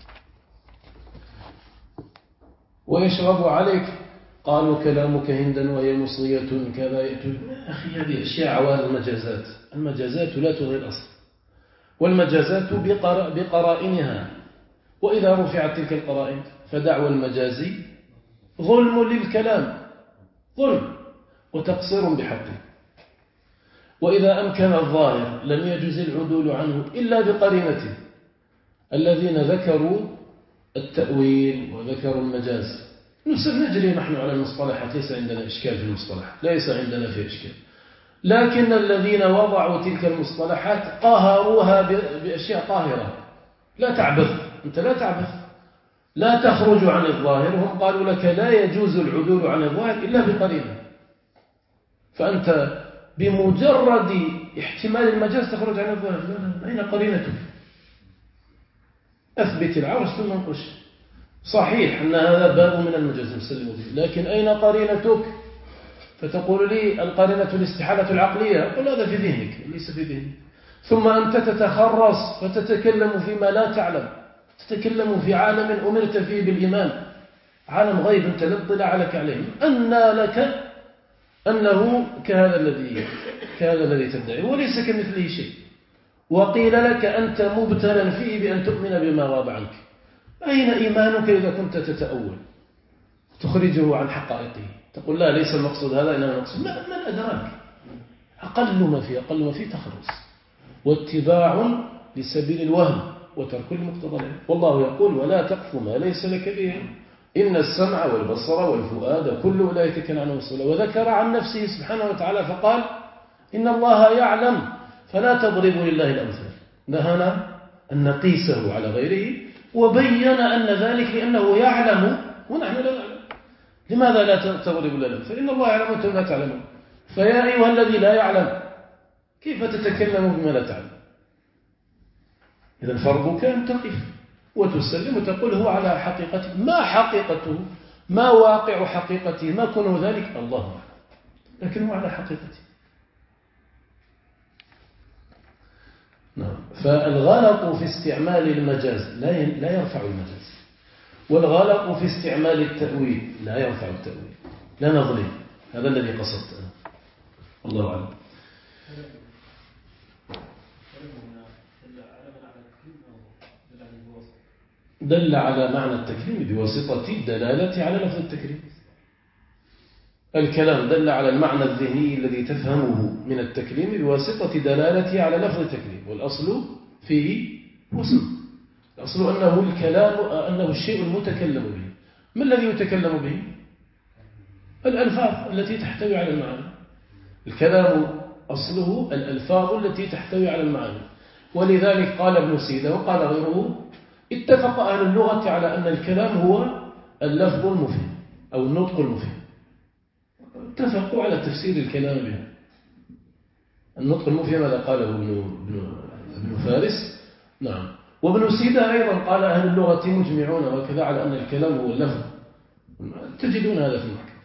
ويشرب عليك، قالوا كلامك هندا وهي مصرية كذا يأتون. أخي هذه أشياء عوالم مجازات. المجازات لا تغير الأصل، والمجازات بقرائنها. وإذا رفعت تلك القرائن فدعوى المجازي ظلم للكلام، ظلم وتقصير بحقه. وإذا أمكن الظاهر لم يجوز العدول عنه إلا بقرينته. الذين ذكروا التأويل وذكروا المجاز نجري نحن على المصطلحات، ليس عندنا إشكال في المصطلحات، ليس عندنا في إشكال. لكن الذين وضعوا تلك المصطلحات قهروها بأشياء قاهرة. لا تعبث، أنت لا تعبث، لا تخرج عن الظاهر. هم قالوا لك لا يجوز العدول عن الظاهر إلا بقرينة، فأنت بمجرد احتمال المجاز تخرج عن الظاهر. أين قرينتك؟ أثبت العرش ثم انقش. صحيح أن هذا باب من المجاز مسلم به، لكن أين قرينتك؟ فتقول لي القرينة الاستحالة العقلية، أقول هذا في ذهنك ليس في ذهني. ثم أنت تتخرص فتتكلم فيما لا تعلم، تتكلم في عالم أمرت فيه بالإيمان، عالم غيب أنت لا اطلاع لك عليه. أنى لك أنه كهذا الذي تدعي وليس كمثله شيء. وقيل لك أنت مبتلا فيه بأن تؤمن بما غاب عنك. أين إيمانك إذا كنت تتأول تخرجه عن حقائقه؟ تقول لا ليس المقصود هذا إنما المقصود من أدراك. أقل ما فيه تخرص واتباع لسبيل الوهم وترك المقتضى العلم. والله يقول ولا تقف ما ليس لك به إن السمع والبصر والفؤاد كل أولئك كان عنه مسؤولا. وذكر عن نفسه سبحانه وتعالى فقال إن الله يعلم فلا تضربوا لله الأمثال. نهانا أن نقيسه على غيره وبين أن ذلك لأنه يعلم ونحن لا نعلم. لماذا لا تضربوا لله الأمثال؟ إن الله يعلم وأنتم لا تعلمون. فيا أيها الذي لا يعلم كيف تتكلم بما لا تعلم؟ إذا فرضك أن تقف وتسلم وتقول هو على حقيقته. ما حقيقته؟ ما واقع حقيقته؟ ما كونه ذلك؟ الله أعلم، لكن هو على حقيقته. نعم. فالغلط في استعمال المجاز لا يرفع المجاز، والغلط في استعمال التأويل لا يرفع التأويل. لا نظلم، هذا الذي قصدت أنا. الله أعلم. دل على معنى التكريم بواسطة الدلالة على لفظ التكريم. الكلام دل على المعنى الذهني الذي تفهمه من التكريم بواسطة دلالته على لفظ التكريم. والأصل فيه وصل. الأصل أنه الكلام أنه الشيء المتكلم به. ما الذي يتكلم به؟ الألفاظ التي تحتوي على المعاني. الكلام أصله الألفاظ التي تحتوي على المعاني. ولذلك قال ابن سيدة وقال غيره اتفق أهل اللغة على أن الكلام هو اللفظ المفهم أو النطق المفهم. اتفقوا على تفسير الكلام به. النطق المفهم هذا قاله ابن فارس. نعم. وابن سيدة أيضا قال أهل اللغة مجمعون وكذا على أن الكلام هو اللفظ. تجدون هذا في المحكم.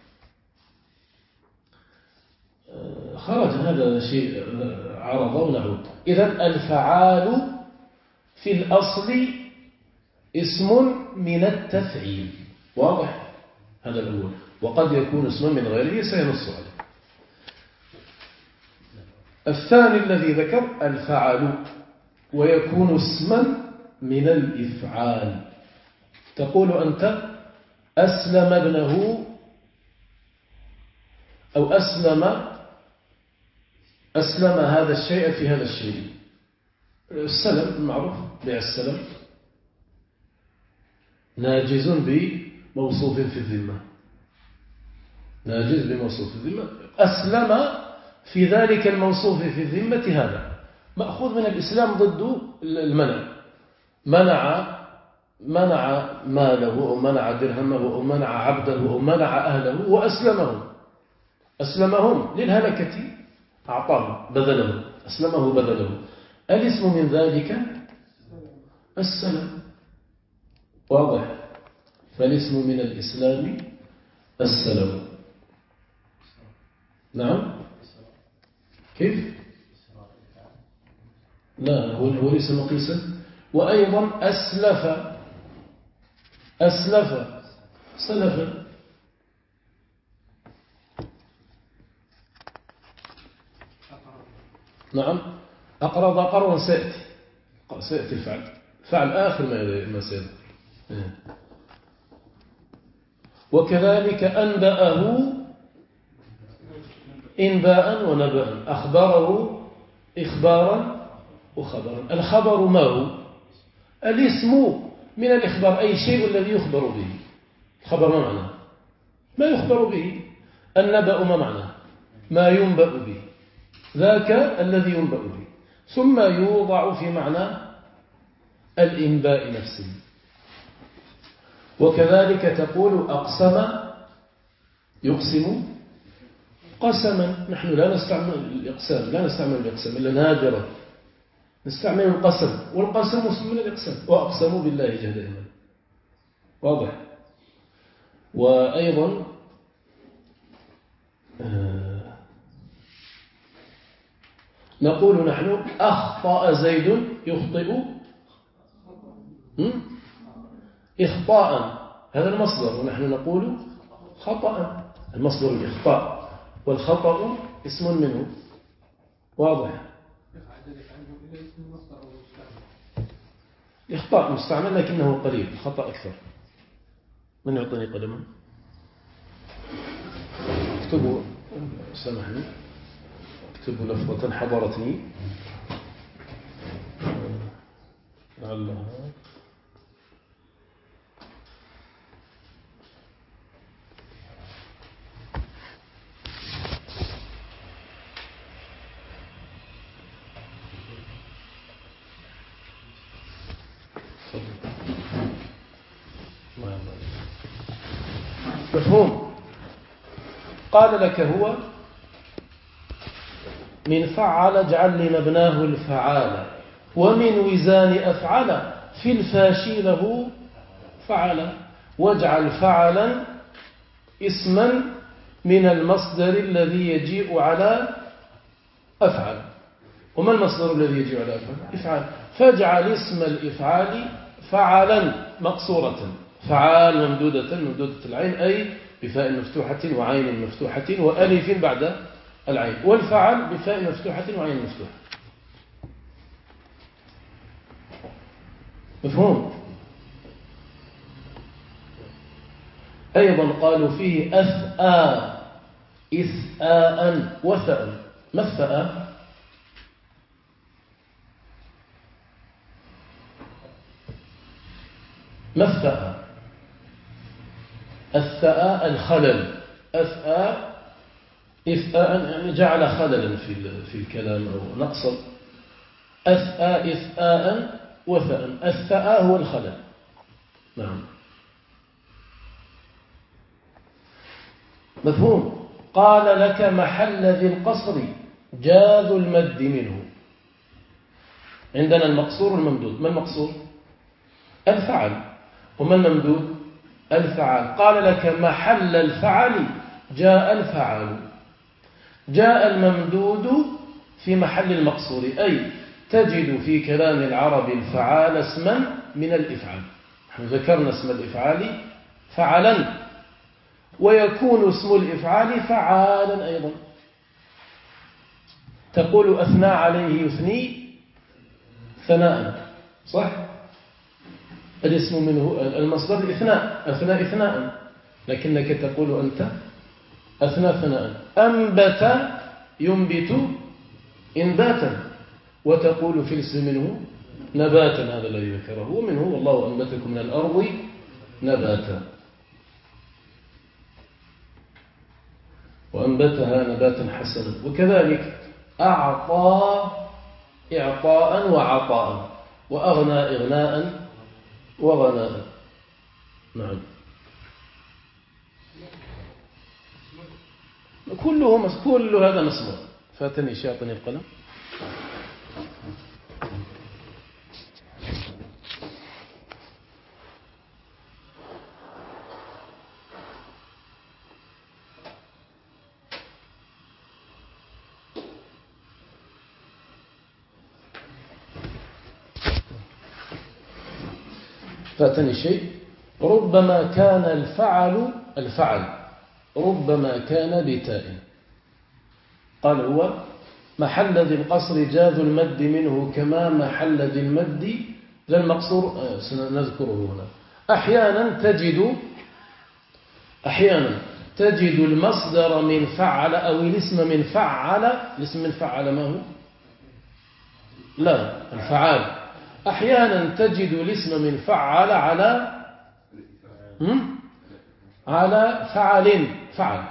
خرج هذا شيء عرض ونعود. إذن الفعال في الأصل اسم من التفعيل. واضح؟ هذا الأول. وقد يكون اسم من غيره سينص عليه. الثاني الذي ذكر الفعل ويكون اسما من الإفعال. تقول أنت أسلم ابنه أو أسلم هذا الشيء في هذا الشيء. السلم المعروف بيع السلم ناجز بموصوف في الذمة. ناجز بموصوف في الذمة. أسلم في ذلك الموصوف في الذمة هذا مأخوذ من الإسلام ضد المنع. منع ماله أو منع درهمه أو منع عبده أو منع أهله أسلمهم للهلكة. أعطاه بذله، أسلمه بذله. الاسم من ذلك السلام. واضح؟ فالاسم من الإسلام السلام. نعم. كيف؟ لا هو ليس مقيسا. وأيضا سلفا. نعم. أقرض قرضا سيأتي الفعل آخر ما سيأتي. وكذلك أنبأه إنباء ونبأ. أخبره إخبارا وخبرا. الخبر ما هو؟ الاسم من الإخبار أي شيء الذي يخبر به. الخبر ما معناه؟ ما يخبر به. النبأ ما معناه؟ ما ينبأ به. ذاك الذي ينبأ به. ثم يوضع في معنى الإنباء نفسه. وكذلك تقول أقسم يقسم قسما. نحن لا نستعمل الإقسام إلا نادرا. نستعمل القسم، والقسم اسم من الإقسام. وأقسموا بالله جهد أيمانهم. واضح؟ وأيضا نقول نحن أخطأ زيد يخطئ إخطاء. هذا المصدر. ونحن نقول خطأ. المصدر الإخطاء. والخطأ اسم منه. واضح؟ إخطاء مستعمل لكنه قليل، الخطأ أكثر. من يعطيني قلما؟ اكتبوا، سامحني، اكتبوا لفظة حضرتني لعلها مفهوم. قال لك هو من فعل اجعل لي مبناه الفعال، ومن وزان أفعل في الفاشي له فعل، واجعل فعلا اسما من المصدر الذي يجيء على أفعل. وما المصدر الذي يجيء على أفعل؟ إفعال. فاجعل اسم الإفعال فعلا مقصورة، فعال ممدودة العين، أي بفاء مفتوحة وعين مفتوحة وألف بعد العين، والفعل بفاء مفتوحة وعين مفتوحة. مفهوم؟ أيضا قالوا فيه أثآ، إثآء وثأ. ما الثاء؟ ما الثاء؟ الثاء الخلل. أثآ إثآء يعني جعل خللا في الكلام أو نقصا. أثآ إثآء وثاء. الثاء هو الخلل. نعم. مفهوم. قال لك محل ذي القصر جاذ المد منه. عندنا المقصور والممدود. ما المقصور؟ الفعل. وما الممدود؟ الفعل. قال لك محل الفعل جاء الفعل. جاء الممدود في محل المقصور، أي تجد في كلام العرب الفعال اسما من الإفعال. نحن ذكرنا اسم الإفعال فعلا، ويكون اسم الإفعال فعالا أيضا. تقول أثنى عليه يثني ثناء، صح؟ الاسم منه المصدر الإثناء، أثنى إثناء، لكنك تقول أنت أثنى ثناء. أنبت ينبت إنباتا، وتقول في الاسم منه نباتا، هذا الذي ذكره، ومنه والله أنبتكم من الأرض نباتا، وأنبتها نباتا حسنا. وكذلك أعطى إعطاء وعطاء، وأغنى إغناء وغناء. نعم. كل هذا مسموع. فاتني شاطني القلم. فاتني شيء. ربما كان الفعل ربما كان بتاء. قال هو محل ذي القصر جاذ المد منه كما محل ذي المد ذا المقصور. سنذكره هنا. أحيانا تجد المصدر من فعل أو الاسم من فعل. الاسم من فعل ما هو؟ لا، الفعال. أحيانا تجد الاسم من فعل على فعل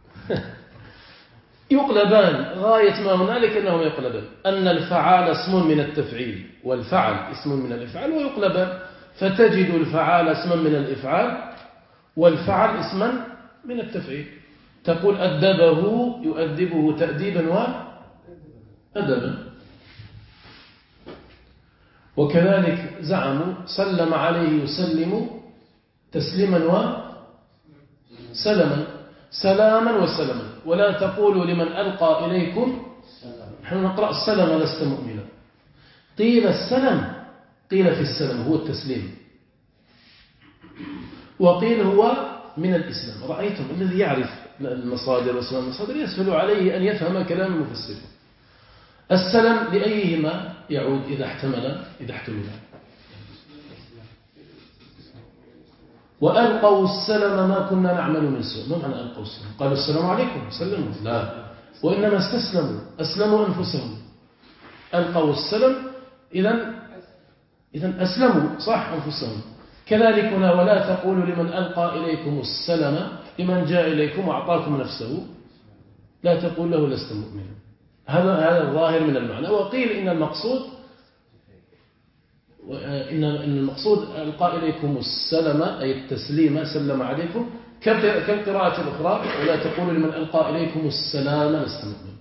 يقلبان. غاية ما هنالك أنهم يقلبان، أن الفعال اسم من التفعيل والفعل اسم من الإفعال ويقلبان. فتجد الفعال اسما من الإفعال والفعل اسما من التفعيل. تقول أدبه يؤدبه تأديبا وأدبا. وكذلك زعموا سلم عليه يسلم تسليما وسلما، سلاما وسلما. ولا تقولوا لمن ألقى إليكم، نحن نقرأ السلام لست مؤمنا. قيل السلام، قيل في السلام هو التسليم، وقيل هو من الإسلام. رأيتم الذي يعرف المصادر واسماء المصادر يسهل عليه أن يفهم كلام المفسرين. السلم لأيهما يعود إذا احتمل وألقوا السلم ما كنا نعمل من سوء. ما معنى ألقوا السلم؟ قالوا السلام عليكم سلموا؟ لا، وإنما أسلموا أنفسهم. ألقوا السلم إذن أسلموا صح أنفسهم. كذلك هنا ولا تقولوا لمن ألقى إليكم السلم لمن جاء إليكم وأعطاكم نفسه لا تقول له لست مؤمنا. هذا الظاهر من المعنى. وقيل إن المقصود ألقى إليكم السلم أي التسليم سلم عليكم كالقراءة الأخرى ولا تقولوا لمن ألقى إليكم السلام لست مؤمنا.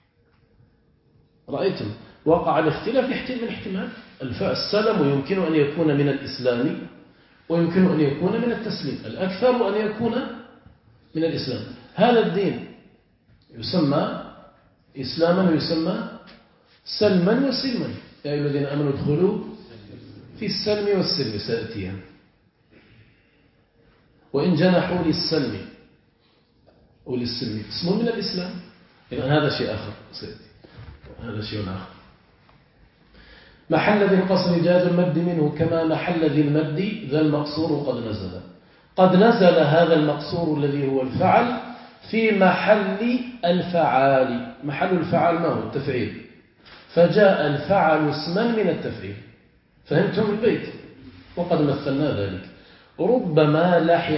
رأيتم وقع الاختلاف من احتمال. السلم يمكن أن يكون من الإسلام ويمكن أن يكون من التسليم. الأكثر أن يكون من الإسلام. هذا الدين يسمى إسلاما ويسمى سلما وسلما. يا أيها الذين آمنوا ادخلوا في السلم والسلم سأتيها. وإن جنحوا للسلم وللسلم اسم من الإسلام. إذن هذا شيء آخر سيأتي. هذا شيء آخر. محل ذي القصر جاز المد منه كما محل ذي المد ذا المقصور قد نزل هذا المقصور الذي هو الفعل في محل الفعال. محل الفعل ما هو؟ التفعيل. فجاء الفعل اسما من التفعيل. فهمتم البيت؟ وقد مثلنا ذلك. ربما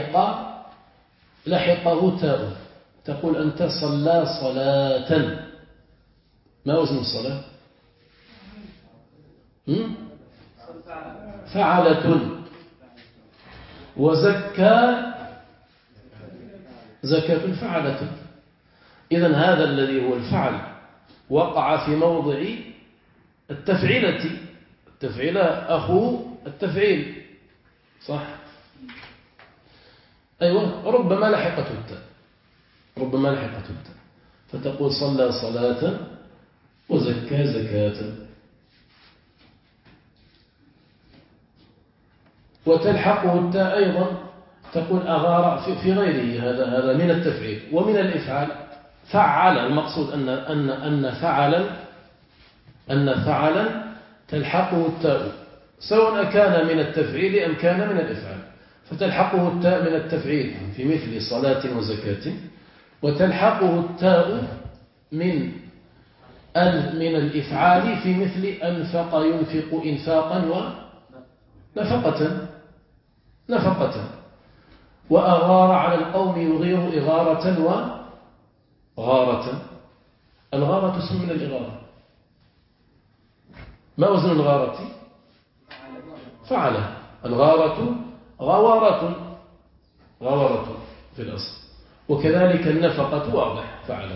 لحقه تاء. تقول أنت صلى صلاة. ما وزن الصلاة؟ فعلة. وزكى زكاة فعلة. إذن هذا الذي هو الفعل وقع في موضع التفعيلة. التفعيلة أخو التفعيل صح؟ أيوة. ربما لحقته التاء فتقول صلى صلاة وزكى زكاة. وتلحقه التاء أيضا تقول أغار في غيره. هذا من التفعيل ومن الإفعال. فعل المقصود أن فعلا تلحقه التاء سواء كان من التفعيل أم كان من الإفعال. فتلحقه التاء من التفعيل في مثل صلاة وزكاة. وتلحقه التاء من الإفعال في مثل أنفق ينفق إنفاقا ونفقة. وأغار على القوم يغير إغارة وغارة. الغارة اسم من الإغارة. ما وزن الغارة؟ فعله. الغارة غورة في الأصل. وكذلك النفقة واضح فعلة.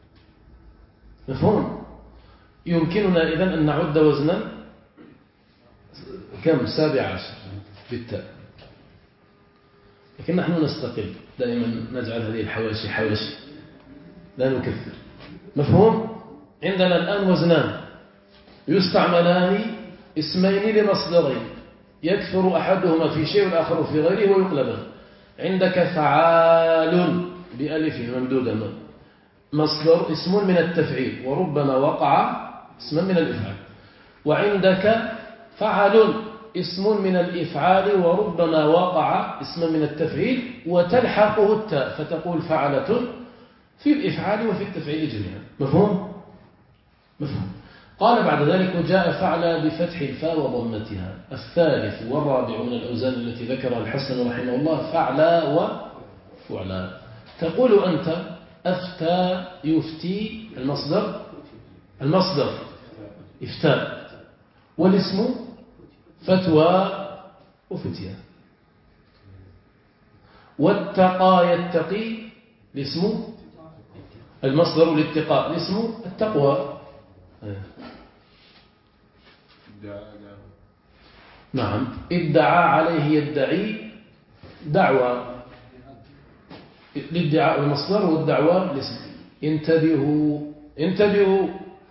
مفهوم؟ يمكننا إذن أن نعد وزنا كم؟ 17 بالتاء. لكن نحن نستقل دائما نجعل هذه الحواشي حواشي لا نكثر. مفهوم؟ عندنا الآن وزنان يستعملان اسمين لمصدرين يكثر أحدهما في شيء والآخر في غيره ويقلبان. عندك فعال بألف ممدودة مصدر اسم من التفعيل وربما وقع اسما من الإفعال. وعندك فعل اسم من الإفعال وربما وقع اسما من التفعيل وتلحقه التاء فتقول فعلة في الإفعال وفي التفعيل جميعا. مفهوم؟ قال بعد ذلك وجاء فعل بفتح الفاء وضمتها. الثالث والرابع من الأوزان التي ذكرها الحسن رحمه الله فعلا وفعلا. تقول أنت أفتى يفتي. المصدر إفتاء والاسم فتوى وفتيا. واتقى يتقي الاسم المصدر الاتقاء الاسم التقوى. نعم. ادعى عليه يدعي دعوى. الادعاء المصدر والدعوى الاسم. انتبهوا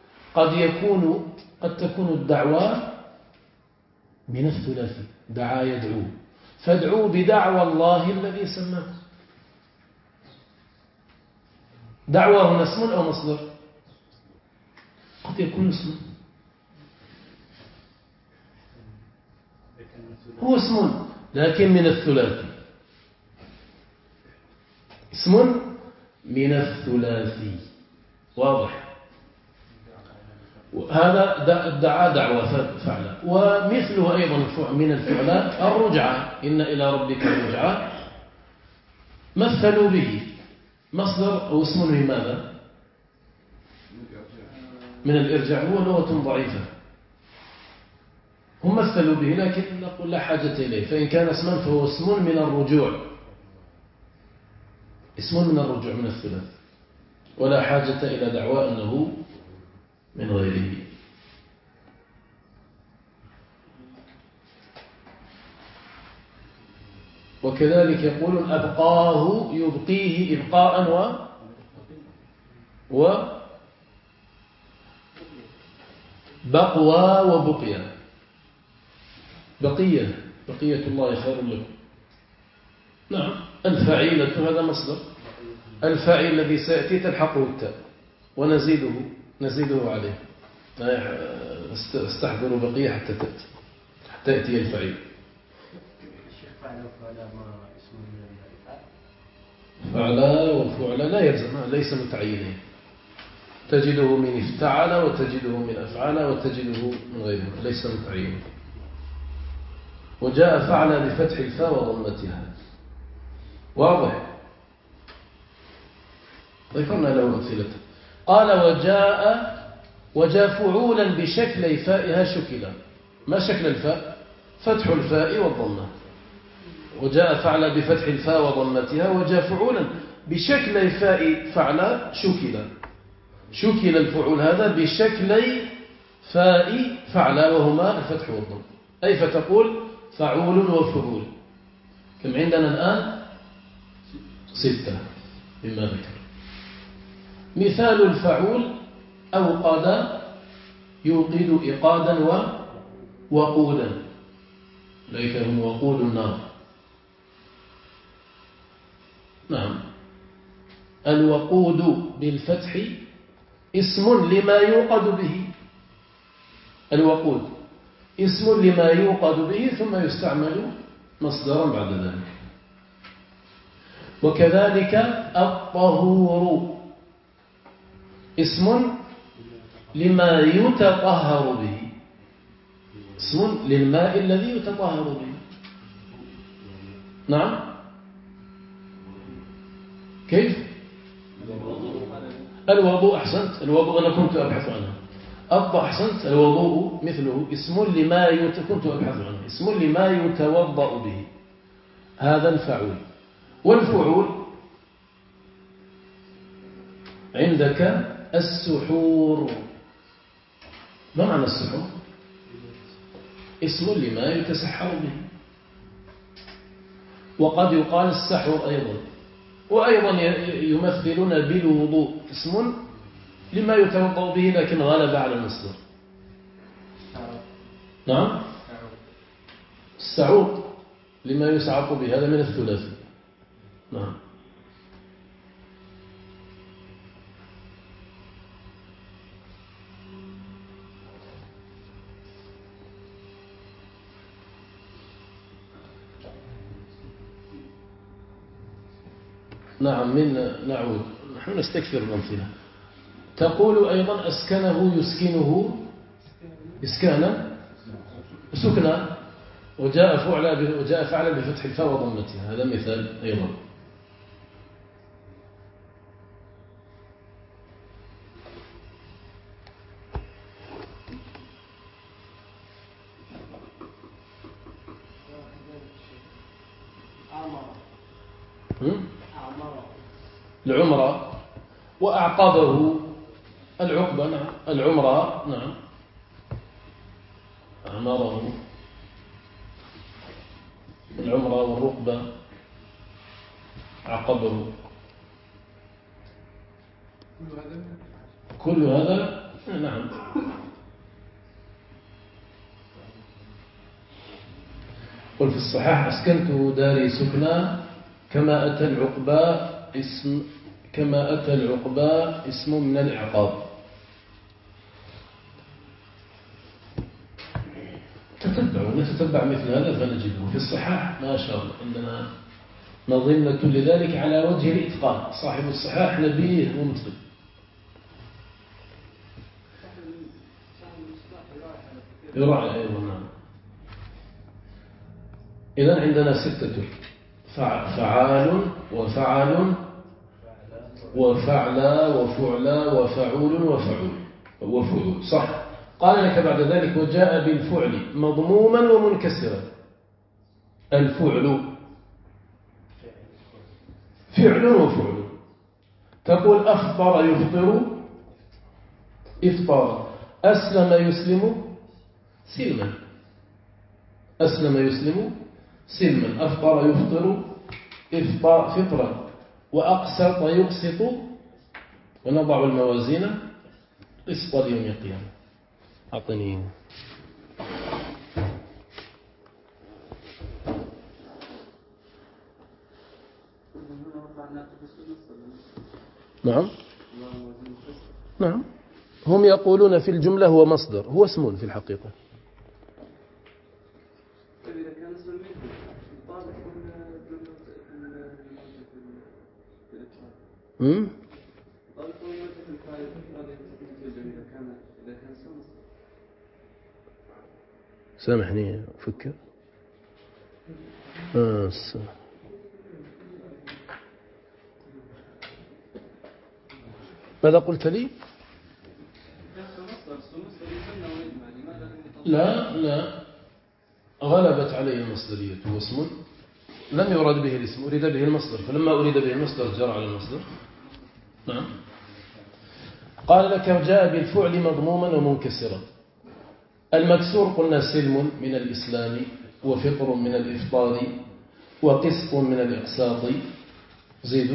قد تكون الدعوى من الثلاثي دعا يدعو. فادعوا بدعوى الله الذي سماكم. دعوة هنا اسم أو مصدر؟ قد يكون اسم، هو اسم لكن من الثلاثي، اسم من الثلاثي، واضح؟ هذا ادعى دعوة فعلا. ومثله أيضا من الفعلات الرجعة، إن إلى ربك الرجعة، مثلوا به مصدر أو اسم لماذا؟ من الإرجاع، هو لغة ضعيفة، هم مثلوا به لكن نقول لا حاجة إليه، فإن كان اسما فهو اسم من الرجوع، اسم من الرجوع من الثلاث، ولا حاجة إلى دعوى أنه من غيره. وكذلك يقول أبقاه يبقيه إبقاء بقوى وبقيا، بقية الله خير لكم. نعم. الفعيلة هذا مصدر، الفاعل الذي سيأتي تلحقه التاء نزيده عليه، استحضروا بقية حتى يأتي الفعيل. فعلا وفعلا لا يلزم، ليس متعينين، تجده من افتعل وتجده من أفعل وتجده من غيره، ليس متعين. وجاء فعل بفتح الفاء وضمتها، واضح؟ ذكرنا له أمثلة. قال وجاء فعولا بشكل فائها شكلا. ما شكل الفاء؟ فتح الفاء والضمة. وجاء فعل بفتح الفاء وضمتها، وجاء فعولا بشكل الفاء فعل شكلا. شكل الفعول هذا بشكلي فاء فعل، وهما الفتح والضم، أي فتقول فعول وفعول. كم عندنا الآن؟ 6 مما ذكر. مثال الفعول أوقد يوقد إيقادا ووقودا، أولئك هم وقود النار. نعم. الوقود بالفتح اسم لما يوقد به، الوقود اسم لما يوقد به ثم يستعمل مصدرا بعد ذلك. وكذلك الطهور اسم لما يتطهر به، اسم للماء الذي يتطهر به. نعم. كيف؟ الوضوء. أحسنت، الوضوء أنا كنت أبحث عنه. أحسنت، الوضوء مثله اسم لما كنت أبحث عنه، اسم لما يتوضأ به، هذا الفعول. والفعول عندك السحور. ما معنى السحور؟ اسم لما يتسحر به، وقد يقال السحر أيضا. وأيضا يمثلون بالوضوء اسم لما يتوضأ به لكن غلب على المصدر. نعم. السعود لما يسعق به، هذا من الثلاثي. نعم. نعم. نعود، نحن نستكثر الأمثلة. تقول أيضا أسكنه يسكنه إسكانا سكنا، وجاء فعل بفتح الفاء وضمتها، هذا مثال أيضا. العمرة وأعقبه العقبة. نعم. العمرة. نعم. أعمره العمرة والرقبة، عقبه، كل هذا. نعم. قل في الصحاح أسكنته داري سكنى، كما أتى العقبة اسم كما أتى العقباء اسم من الإعقاب. نتتبع مثل هذا فنجده في الصحاح ما شاء الله عندنا نظمة لذلك على وجه الإتقان. صاحب الصحاح نبيه ومتقن. يراعي أيضا. نعم. إذن عندنا 6: فعال وفعل وفعلا وفعلا وفعول وفعول. صح. قال لك بعد ذلك وجاء بالفعل مضموما ومنكسرا. الفعل فعل وفعل. تقول أفطر يفطر إفطارا، أسلم يسلم سلما، أسلم يسلم سلما، أفطر يفطر فطرا، وأقسط يقسط، ونضع الموازين قسط يوم القيامة. أعطني نعم. نعم. هم يقولون في الجملة هو مصدر، هو اسم في الحقيقة. سامحني فكر. ماذا قلت لي؟ لا غلبت عليه المصدرية، هو اسم لم يراد به الاسم، أريد به المصدر، فلما أريد به المصدر جرى على المصدر. نعم. قال لك جاء بالفعل مضموما ومنكسرا. المكسور قلنا سلم من الإسلام، وفطر من الإفطار، وقسط من الإقساط. زيدوا.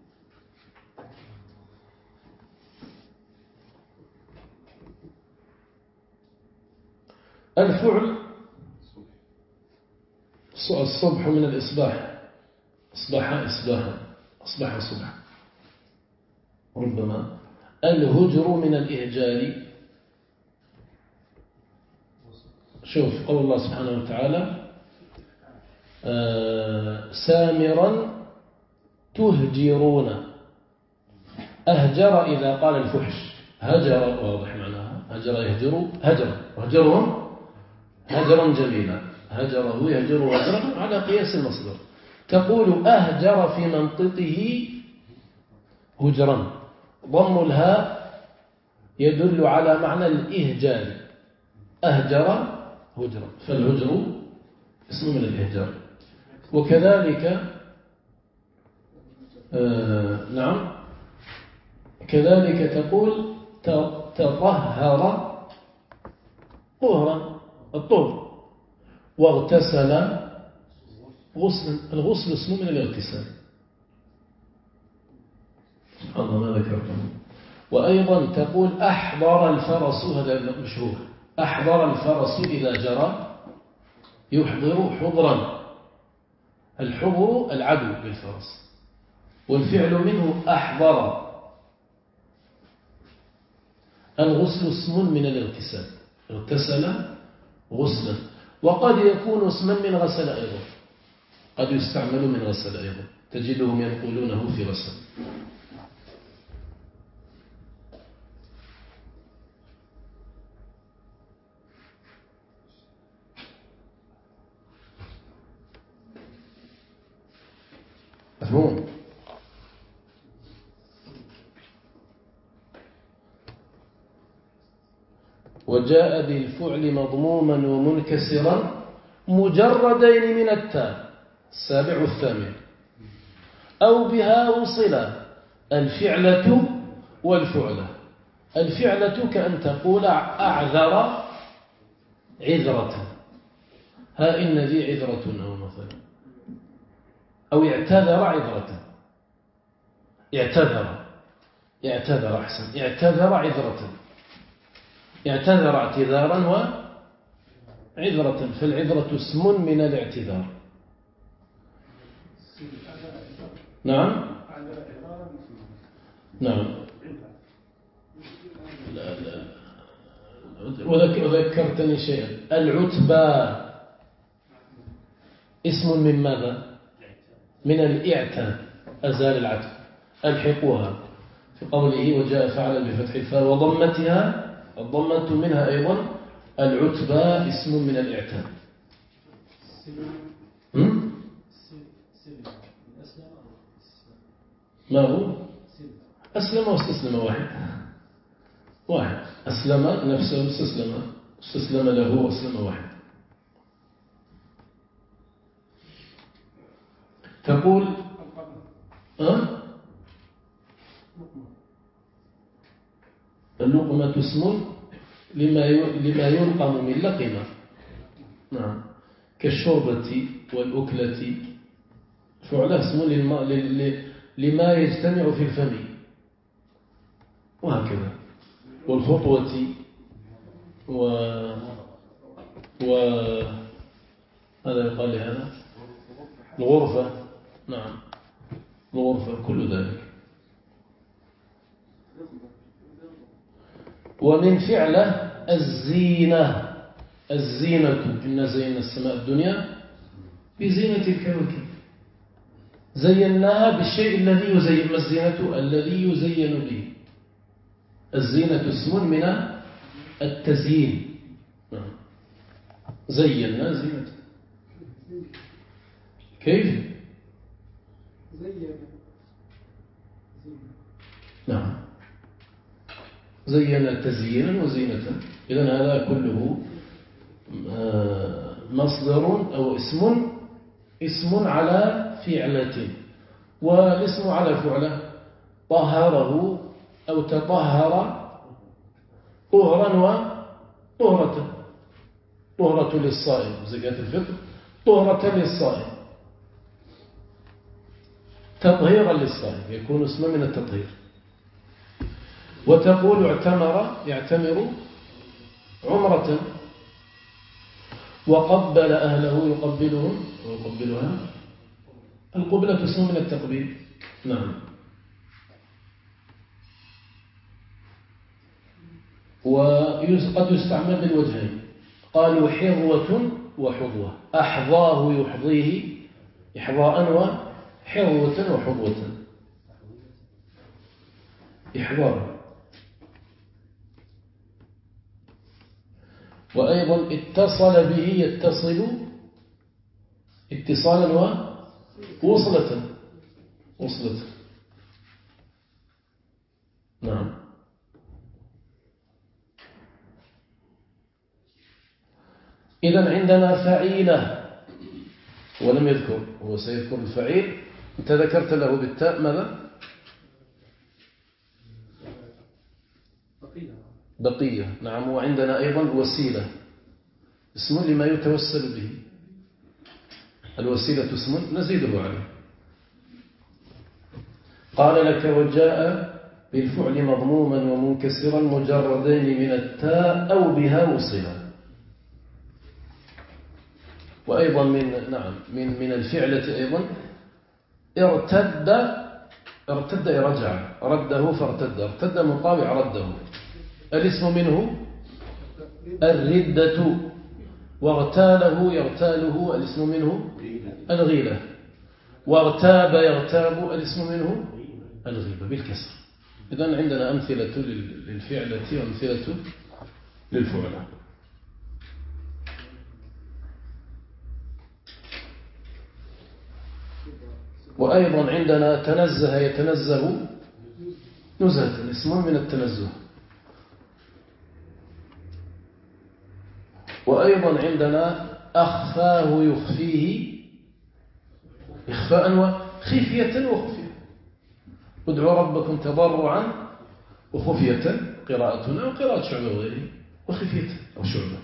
الفعل الصبح من الإصباح، أصبح إصباحا، أصبح صبحا ربما. الهجر من الإهجار. شوف قول الله سبحانه وتعالى سامرا تهجرون. أهجر إذا قال الفحش، هجر واضح معناها، هجر يهجر هجرهم هجرا جميلا، هجره يهجر هجرا على قياس المصدر. تقول أهجر في منطقه هجرا، ضم الهاء يدل على معنى الإهجار، أهجر هجرا، فالهجر اسم من الإهجار. وكذلك نعم، كذلك تقول تطهر طهرا، الطهر، واغتسل غسلا، الغسل اسم من الاغتسال. سبحان الله ما ذكرته. وأيضا تقول أحضر الفرس، هذا مشهور، أحضر الفرس إذا جرى يحضر حضرا. الحضر العدو بالفرس، والفعل منه أحضر. الغسل اسم من الاغتسال، اغتسل غسلا. وقد يكون اسما من غسل أيضا، قد يستعمل من غسل أيضا، تجدهم ينقلونه في غسل. مفهوم؟ وجاء بالفعل مضموما ومنكسرا مجردين من التاء، السابع والثامن، أو بها وصلا الفعلة والفعلة. الفعلة كأن تقول أعذر عذرة، ها إن ذي عذرة، أو مثلا، أو اعتذر عذرة، اعتذر أحسن، اعتذر عذرة، اعتذر اعتذارا وعذرة، فالعذرة اسم من الاعتذار. نعم. نعم. لا وذكرتني شيئا. العتبى اسم من ماذا؟ من الإعتاب، أزال العتب، ألحقوها في قوله وجاء فعلا بفتح الفاء وضمتها، الضمة منها أيضا. العتبى اسم من الإعتاب. ما هو؟ أسلم واستسلم واحد. أسلم نفسه استسلم له وأسلم واحد. تقول اللقمة اسم لما يلقم من لقمة. نعم. كالشربة والأكلة. فعل اسم لما يجتمع في الفم وهكذا. والخطوة هذا يقال لهذا الغرفة. نعم الغرفة كل ذلك. ومن فعله الزينة. إن زينا السماء الدنيا بزينة الكواكب. زيناها بالشيء الذي يزين. ما الزينة؟ الذي يزين به. الزينة اسم من التزيين. زينا زينة. كيف؟ نعم زين تزيينا وزينة. إذن هذا كله مصدر أو اسم على فعلة. والاسم على فعلة طهره أو تطهر طهرا وطهرة. طهرة للصائم زكاة الفطر، طهرة للصائم، تطهيرا للصائم، يكون اسما من التطهير. وتقول يعتمر عمرة. وقبل أهله يقبلهم ويقبلها. القبلة اسم من التقبيل. نعم. وقد يستعمل بالوجهين. قالوا حظوة وحظوة. أحظاه يحظيه إحظاء، وحظوة وحظوة إحظاء. وأيضا اتصل به يتصل اتصالا ووصلة. نعم. إذن عندنا فعيلة ولم يذكر، هو سيذكر الفعيل. أنت ذكرت له بالتاء ماذا؟ بقية. نعم. وعندنا أيضا وسيلة اسم لما يتوسل به. الوسيلة اسم نزيده عليه. قال لك وجاء بالفعل مضموما ومنكسرا مجردين من التاء أو بها وصلا. وأيضا من الفعلة أيضا ارتد رجع، رده فارتد مطابع رده. الاسم منه الردة. واغتاله يغتاله الاسم منه الغيلة. واغتاب يغتاب الاسم منه الغيبة بالكسر. إذن عندنا أمثلة للفعلة وأمثلة للفعلة. وأيضا عندنا تنزه يتنزه نزهة، اسم من التنزه. وأيضا عندنا أخفاه يخفيه إخفاء وخفية وخفية. ادعوا ربكم تضرعا وخفية قراءتنا وقراءة شعبة وغيره، وخفية أو شعبة.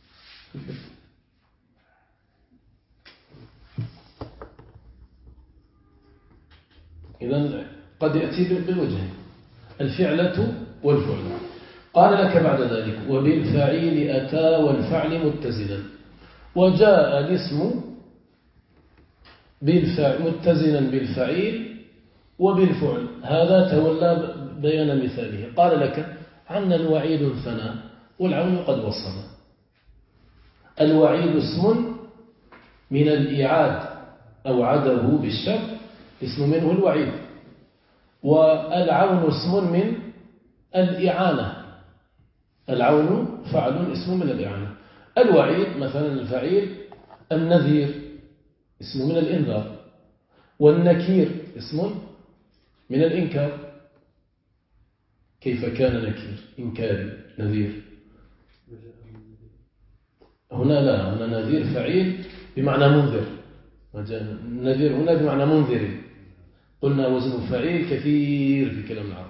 إذن قد يأتي بالوجهين الفعلة والفعل. قال لك بعد ذلك وبالفعيل أتى والفعل متزنا. وجاء الاسم متزنا بالفعيل وبالفعل. هذا تولى بيان مثاله قال لك عنا الوعيد ثنى والعون قد وصل. الوعيد اسم من الإعاد أوعده بالشر، اسم منه الوعيد، والعون اسم من الإعانة، العون فعل اسم من الإعانة. الوعيد مثلا الفعيل النذير اسم من الإنذار، والنكير اسم من الإنكار. كيف كان نكير إنكاري نذير؟ هنا لا، هنا نذير فعيل بمعنى منذر، نذير هنا بمعنى منذر. قلنا وزن فعيل كثير في كلام العرب.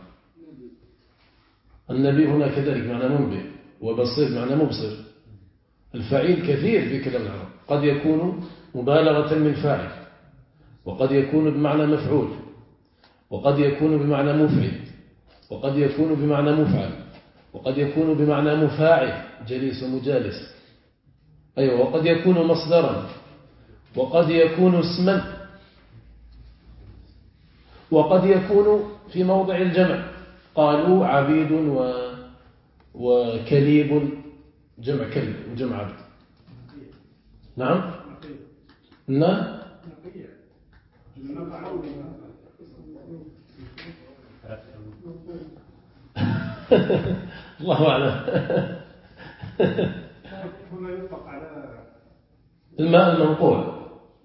النبي هنا كذلك معنى منبئ، وبصير معنى مبصر. الفعيل كثير في كلام العرب، قد يكون مبالغة من فاعل، وقد يكون بمعنى مفعول، وقد يكون بمعنى مفعل، وقد يكون بمعنى مفعل، وقد يكون بمعنى مفاعل جليس ومجالس. أيوة، وقد يكون مصدرا، وقد يكون اسما، وقد يكون في موضع الجمع. قالوا عبيد وكليب، جمع كلب وجمع عبد. نعم. نعم. الله أعلم. هنا يطلق على الماء المنقوع.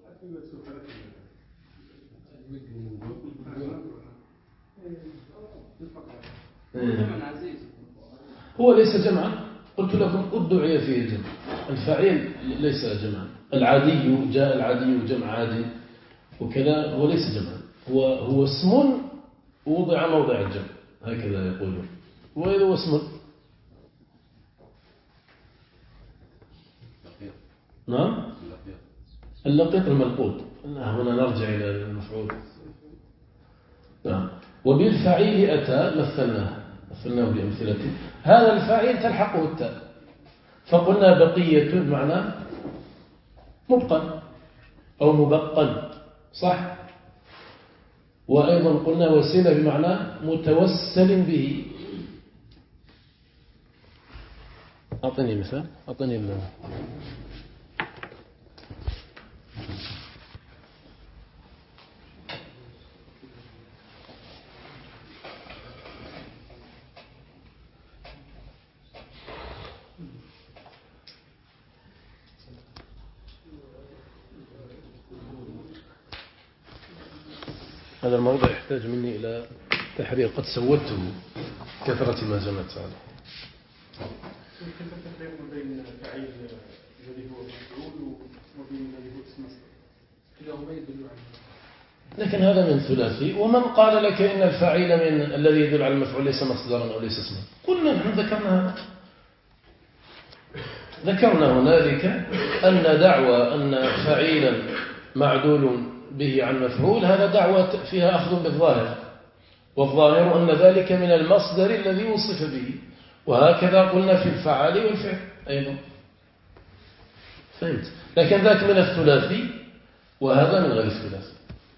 هو ليس جمعا، قلت لكم ادعي فيه الجمع. الفعيل ليس جمعا، العادي جاء العادي جمع عادي وكذا، هو ليس جمعا، هو اسم وضع موضع الجمع، هكذا يقولون. وإذا هو اسم نعم اللقيط الملقوط. هنا نرجع إلى المفعول. نعم. وبالفعيل أتى مثلناه بأمثلته. هذا الفاعل تلحقه التاء، فقلنا بقية بمعنى مبقى أو مبقى، صح. وأيضا قلنا وسيلة بمعنى متوسل به. أعطني مثال، أعطني هذا الموضوع يحتاج مني إلى تحرير، قد سودته كثرة ما جمعت عليه. كيف التفريق بين الفعيل الذي هو مفعول وبين الذي هو اسم مصدر؟ كلاهما يدل على، لكن هذا من ثلاثي. ومن قال لك إن الفعيل من الذي يدل على المفعول ليس مصدرا أو ليس اسما؟ قلنا نحن ذكرنا هنالك أن دعوى أن فعيلا معدول به عن مفعول، هذا دعوة فيها أخذ بالظاهر، والظاهر أن ذلك من المصدر الذي وصف به. وهكذا قلنا في الفعال والفعل أيضا، فهمت؟ لكن ذاك من الثلاثي وهذا من غير الثلاثي.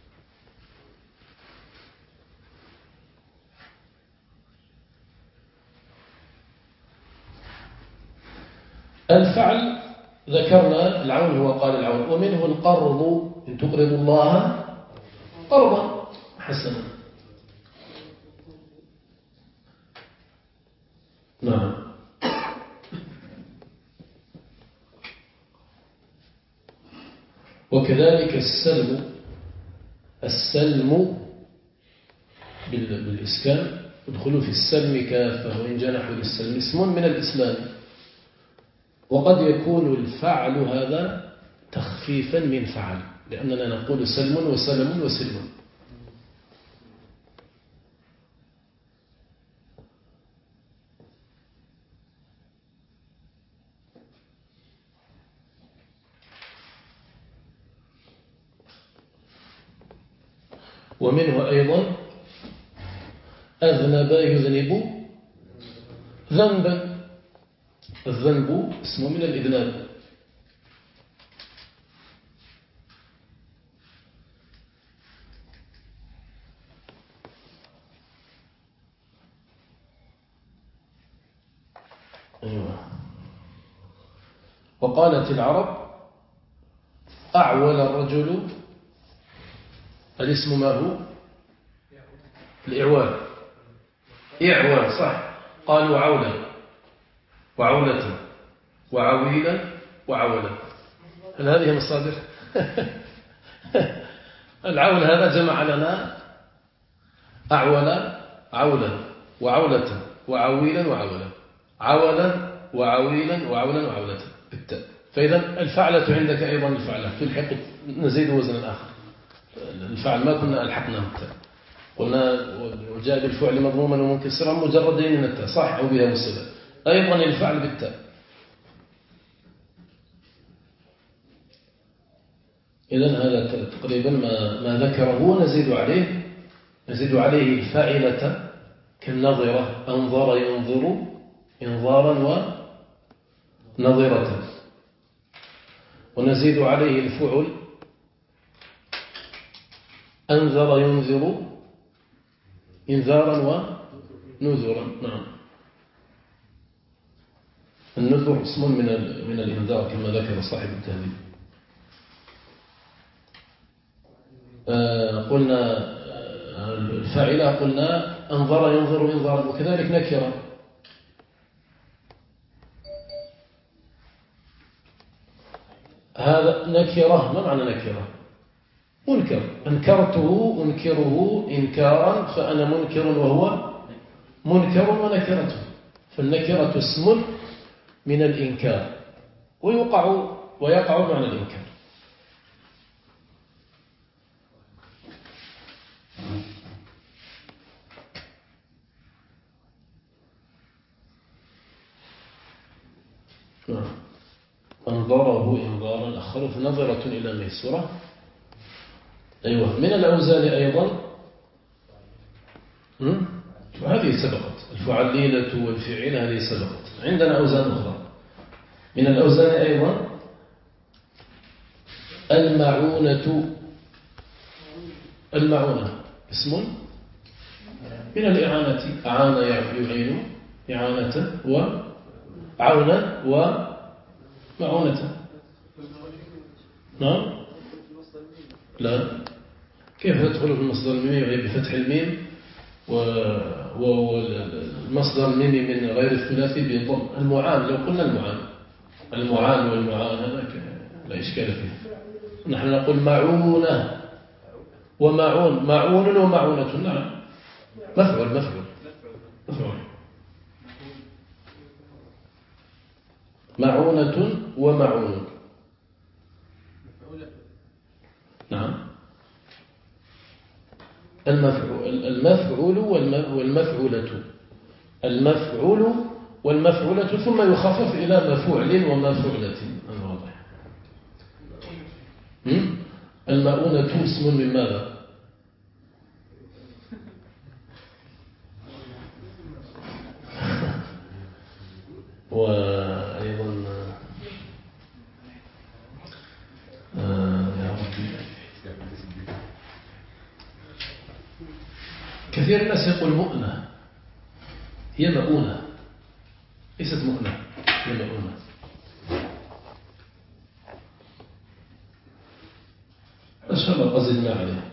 الفعل ذكرنا العون، هو قال العون، ومنه القرض، إن تقرضوا الله قرضا حسنا. نعم. وكذلك السلم بالإسكان، ادخلوا في السلم كافة وإن جنحوا للسلم، اسم من الإسلام. وقد يكون الفعل هذا تخفيفا من فعل، لأننا نقول سلم وسلم وسلم. ومنه أيضا أذنب يذنب ذنبا، الذنب اسم من الإذناب. أيوة. وقالت العرب أعول الرجل، الاسم ما هو؟ الإعوال. إعوال صح. قالوا عولا وعولة وعويلا وعولا. هل هذه مصادر؟ العول هذا جمع لنا أعولا عولا وعولة وعويلا وعولا، عولا وعويلا وعولا وعولة بالتاء. فإذا الفعلة عندك أيضا الفعلة في الحق نزيد وزن آخر. الفعل ما كنا ألحقنا بالتاء، قلنا وجاء بالفعل مضموما ومنكسرا مجردين من التاء صح أو بها مسلم. أيضا الفعل بالتاء. إذن هذا تقريبا ما ذكره نزيد عليه الفاعلة كالنظرة، أنظر ينظر إنظارا ونظرة، ونزيد عليه الفعل أنذر ينذر إنذارا ونذرا. نعم. النذر اسم من الإنذار كما ذكر صاحب التهذيب. قلنا الفاعلة قلنا أنظر ينظر إنظارا، وكذلك نكرة. هذا نكرة. ما معنى نكرة؟ منكر. أنكرته أنكره إنكارا، فأنا منكر وهو منكر ونكرته. فالنكرة اسم من الإنكار ويقع معنى الإنكار. أنظره إنظارا أخره نظرة إلى ميسورة. أيوة. من الأوزان أيضا هذه سبقت، الفعليلة والفعيلة هذه سبقت. عندنا أوزان أخرى من الأوزان أيضا المعونة اسم من الإعانة، أعان يعين إعانة وعونا ومعونة. نعم. لا، كيف تدخل في المصدر الميمي وهي بفتح الميم، والمصدر الميمي من غير الثلاثي بضم؟ المعان، لو قلنا المعان والمعان هذا لا إشكال فيه. نحن نقول معونة ومعون، معون ومعونة. نعم. مفعول معونة ومعون. نعم. المفعول والمفعولة، المفعول والمفعولة، ثم يخفف إلى مفعول ومفعولة. هذا واضح. المؤونة اسم من ماذا؟ وأيضا كثير الناس يقول مؤنة، هي مؤونة ليست مؤنة، هي مؤونة. إن شاء الله قصدنا عليه.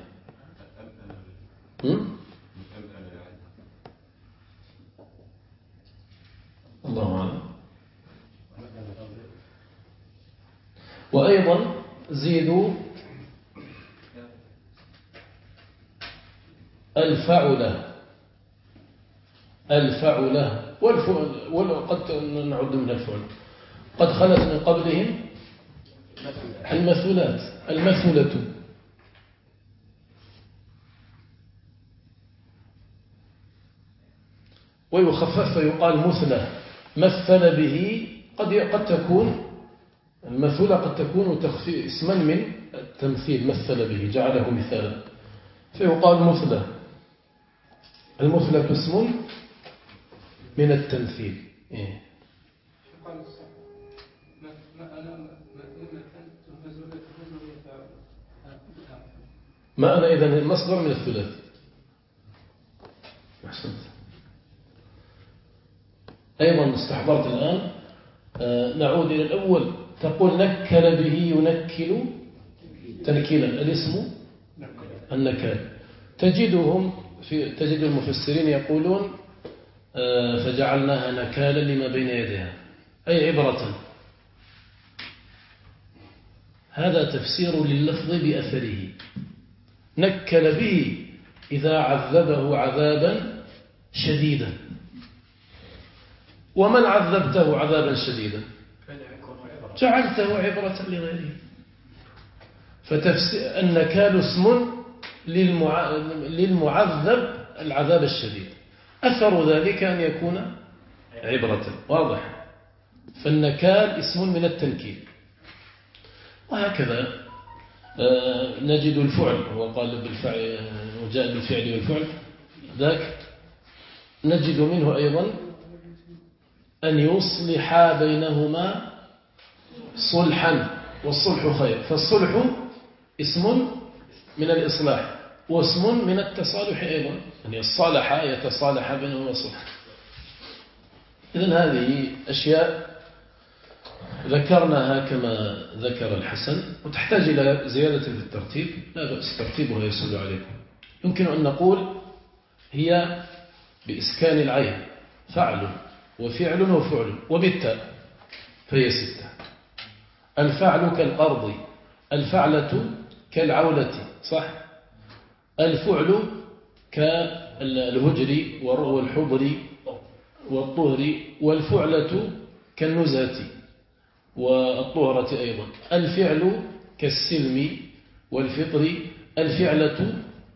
الله أعلم. وأيضا زيدوا الفعلة وقد نعد من الفعل، قد خلت من قبلهم المثلة، ويخفف فيقال مثلة، مثل به. قد تكون المثلة قد تكون اسما من التمثيل، مثل به جعله مثالا، فيقال مثلة. المثلة اسم من التمثيل. ما أنا إذن المصدر من الثلاث. أحسنت. أيضا استحضرت الآن. نعود إلى الأول. تقول نكل به ينكل تنكيلا، الاسم النكال. تجد المفسرين يقولون فجعلناها نكالا لما بين يديها، أي عبرة. هذا تفسير لللفظ بأثره. نكل به إذا عذبه عذابا شديدا. ومن عذبته عذابا شديدا جعلته عبرة لغيره. النكال اسم للمعذب العذاب الشديد، أثر ذلك أن يكون عبرة. واضح؟ فالنكال اسم من التنكيل. وهكذا نجد الفعل، هو قال بالفعل وجاء بالفعل والفعل، ذاك نجد منه أيضا أن يصلح بينهما صلحا، والصلح خير. فالصلح اسم من الإصلاح واسم من التصالح أيضا، يعني الصالح يتصالح بينهما صلحا. إذن هذه أشياء ذكرناها كما ذكر الحسن، وتحتاج إلى زيادة في الترتيب، لا بأس، ترتيبها يسهل عليكم. يمكن أن نقول هي بإسكان العين فعل وفعل وفعل وبالتاء، فهي 6. الفعل كالأرض، الفعلة كالعولة، صح؟ الفعل كالهجر والحضر والطهر، والفعلة كالنزهة والطهرة أيضا. الفعل كالسلم والفطر، الفعلة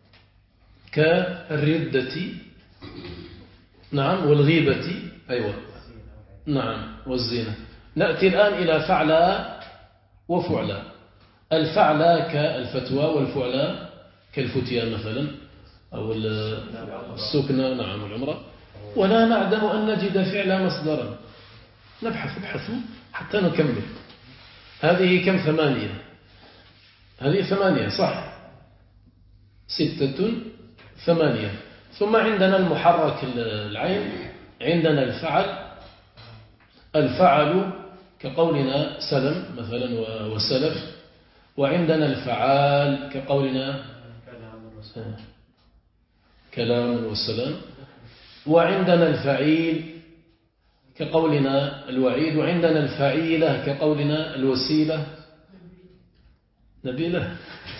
كالردة، نعم، والغيبة أيوة، نعم، والزينة. نأتي الآن إلى فعلى وفعلى. الفعلى كالفتوى، والفعلى كالفتيان مثلا، أو السكنة، نعم، والعمرة. ولا نعدم أن نجد فعل مصدرا. ابحثوا حتى نكمل. هذه كم؟ 8. هذه 8 صح، 6 8. ثم عندنا المحرك العين، عندنا الفعل كقولنا سلم مثلا وسلف، وعندنا الفعال كقولنا كلام والسلام، وعندنا الفعيل كقولنا الوعيد، وعندنا الفعيلة كقولنا الوسيلة نبيلة.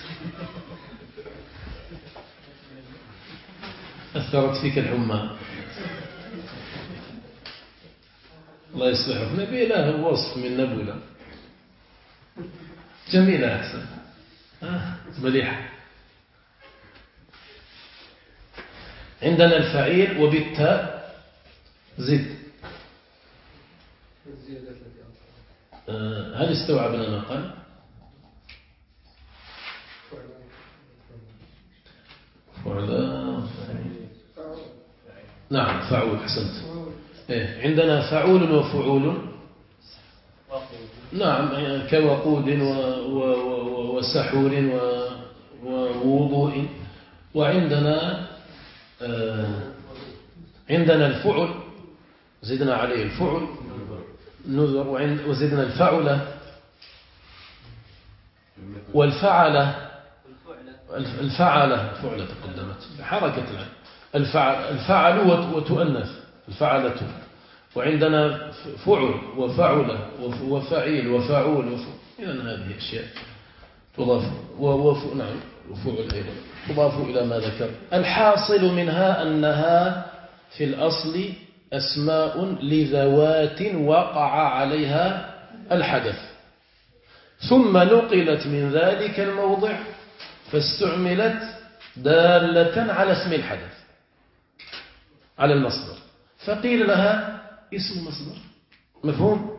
أثرت فيك الحمى، الله يصلحك. نبيلة هو وصف من نبولة، جميلة أحسن، مليحة. عندنا الفعيل وبالتاء زد. هل استوعبنا ما قال؟ نعم، فعول، حسنت. عندنا فعول وفعول، نعم، كوقود وسحور ووضوء. وعندنا الفعل، زدنا عليه الفعل نذر، وزدنا الفعلة والفعلة. الفعلة تقدمت بحركة الفعل وتؤنث الفعلة. وعندنا فعل وفعلة وفعيل وفعول إذن هذه أشياء تضاف، نعم، وفعل أيضا تضاف إلى ما ذكر. الحاصل منها أنها في الأصل أسماء لذوات وقع عليها الحدث، ثم نقلت من ذلك الموضع فاستعملت دالة على اسم الحدث، على المصدر، فقيل لها اسم مصدر. مفهوم؟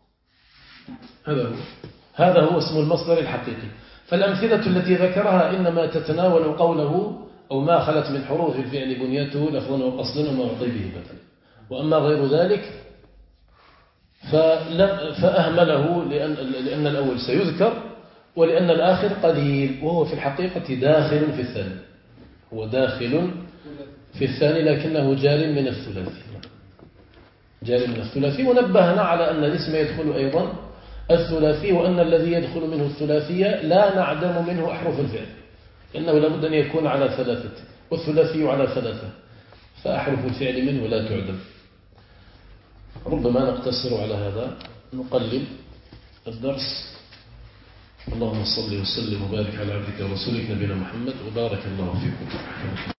هذا هو اسم المصدر الحقيقي. فالأمثلة التي ذكرها إنما تتناول قوله أو ما خلت من حروف الفعل بنيته لفظا وقصدا وما أعطي به بدلا. وأما غير ذلك فأهمله لأن الأول سيذكر، ولأن الآخر قليل، وهو في الحقيقة داخل في الثاني. هو داخل في الثاني لكنه جار من الثلاثي. جاري من الثلاثي. ونبهنا على أن الاسم يدخل أيضا الثلاثي، وأن الذي يدخل منه الثلاثية لا نعدم منه أحرف الفعل، لأنه لابد أن يكون على ثلاثة، والثلاثي على ثلاثة، فأحرف الفعل منه لا تعدم. ربما نقتصر على هذا، نقلل الدرس. اللهم صل وسلم وبارك على عبدك ورسولك نبينا محمد، وبارك الله فيكم.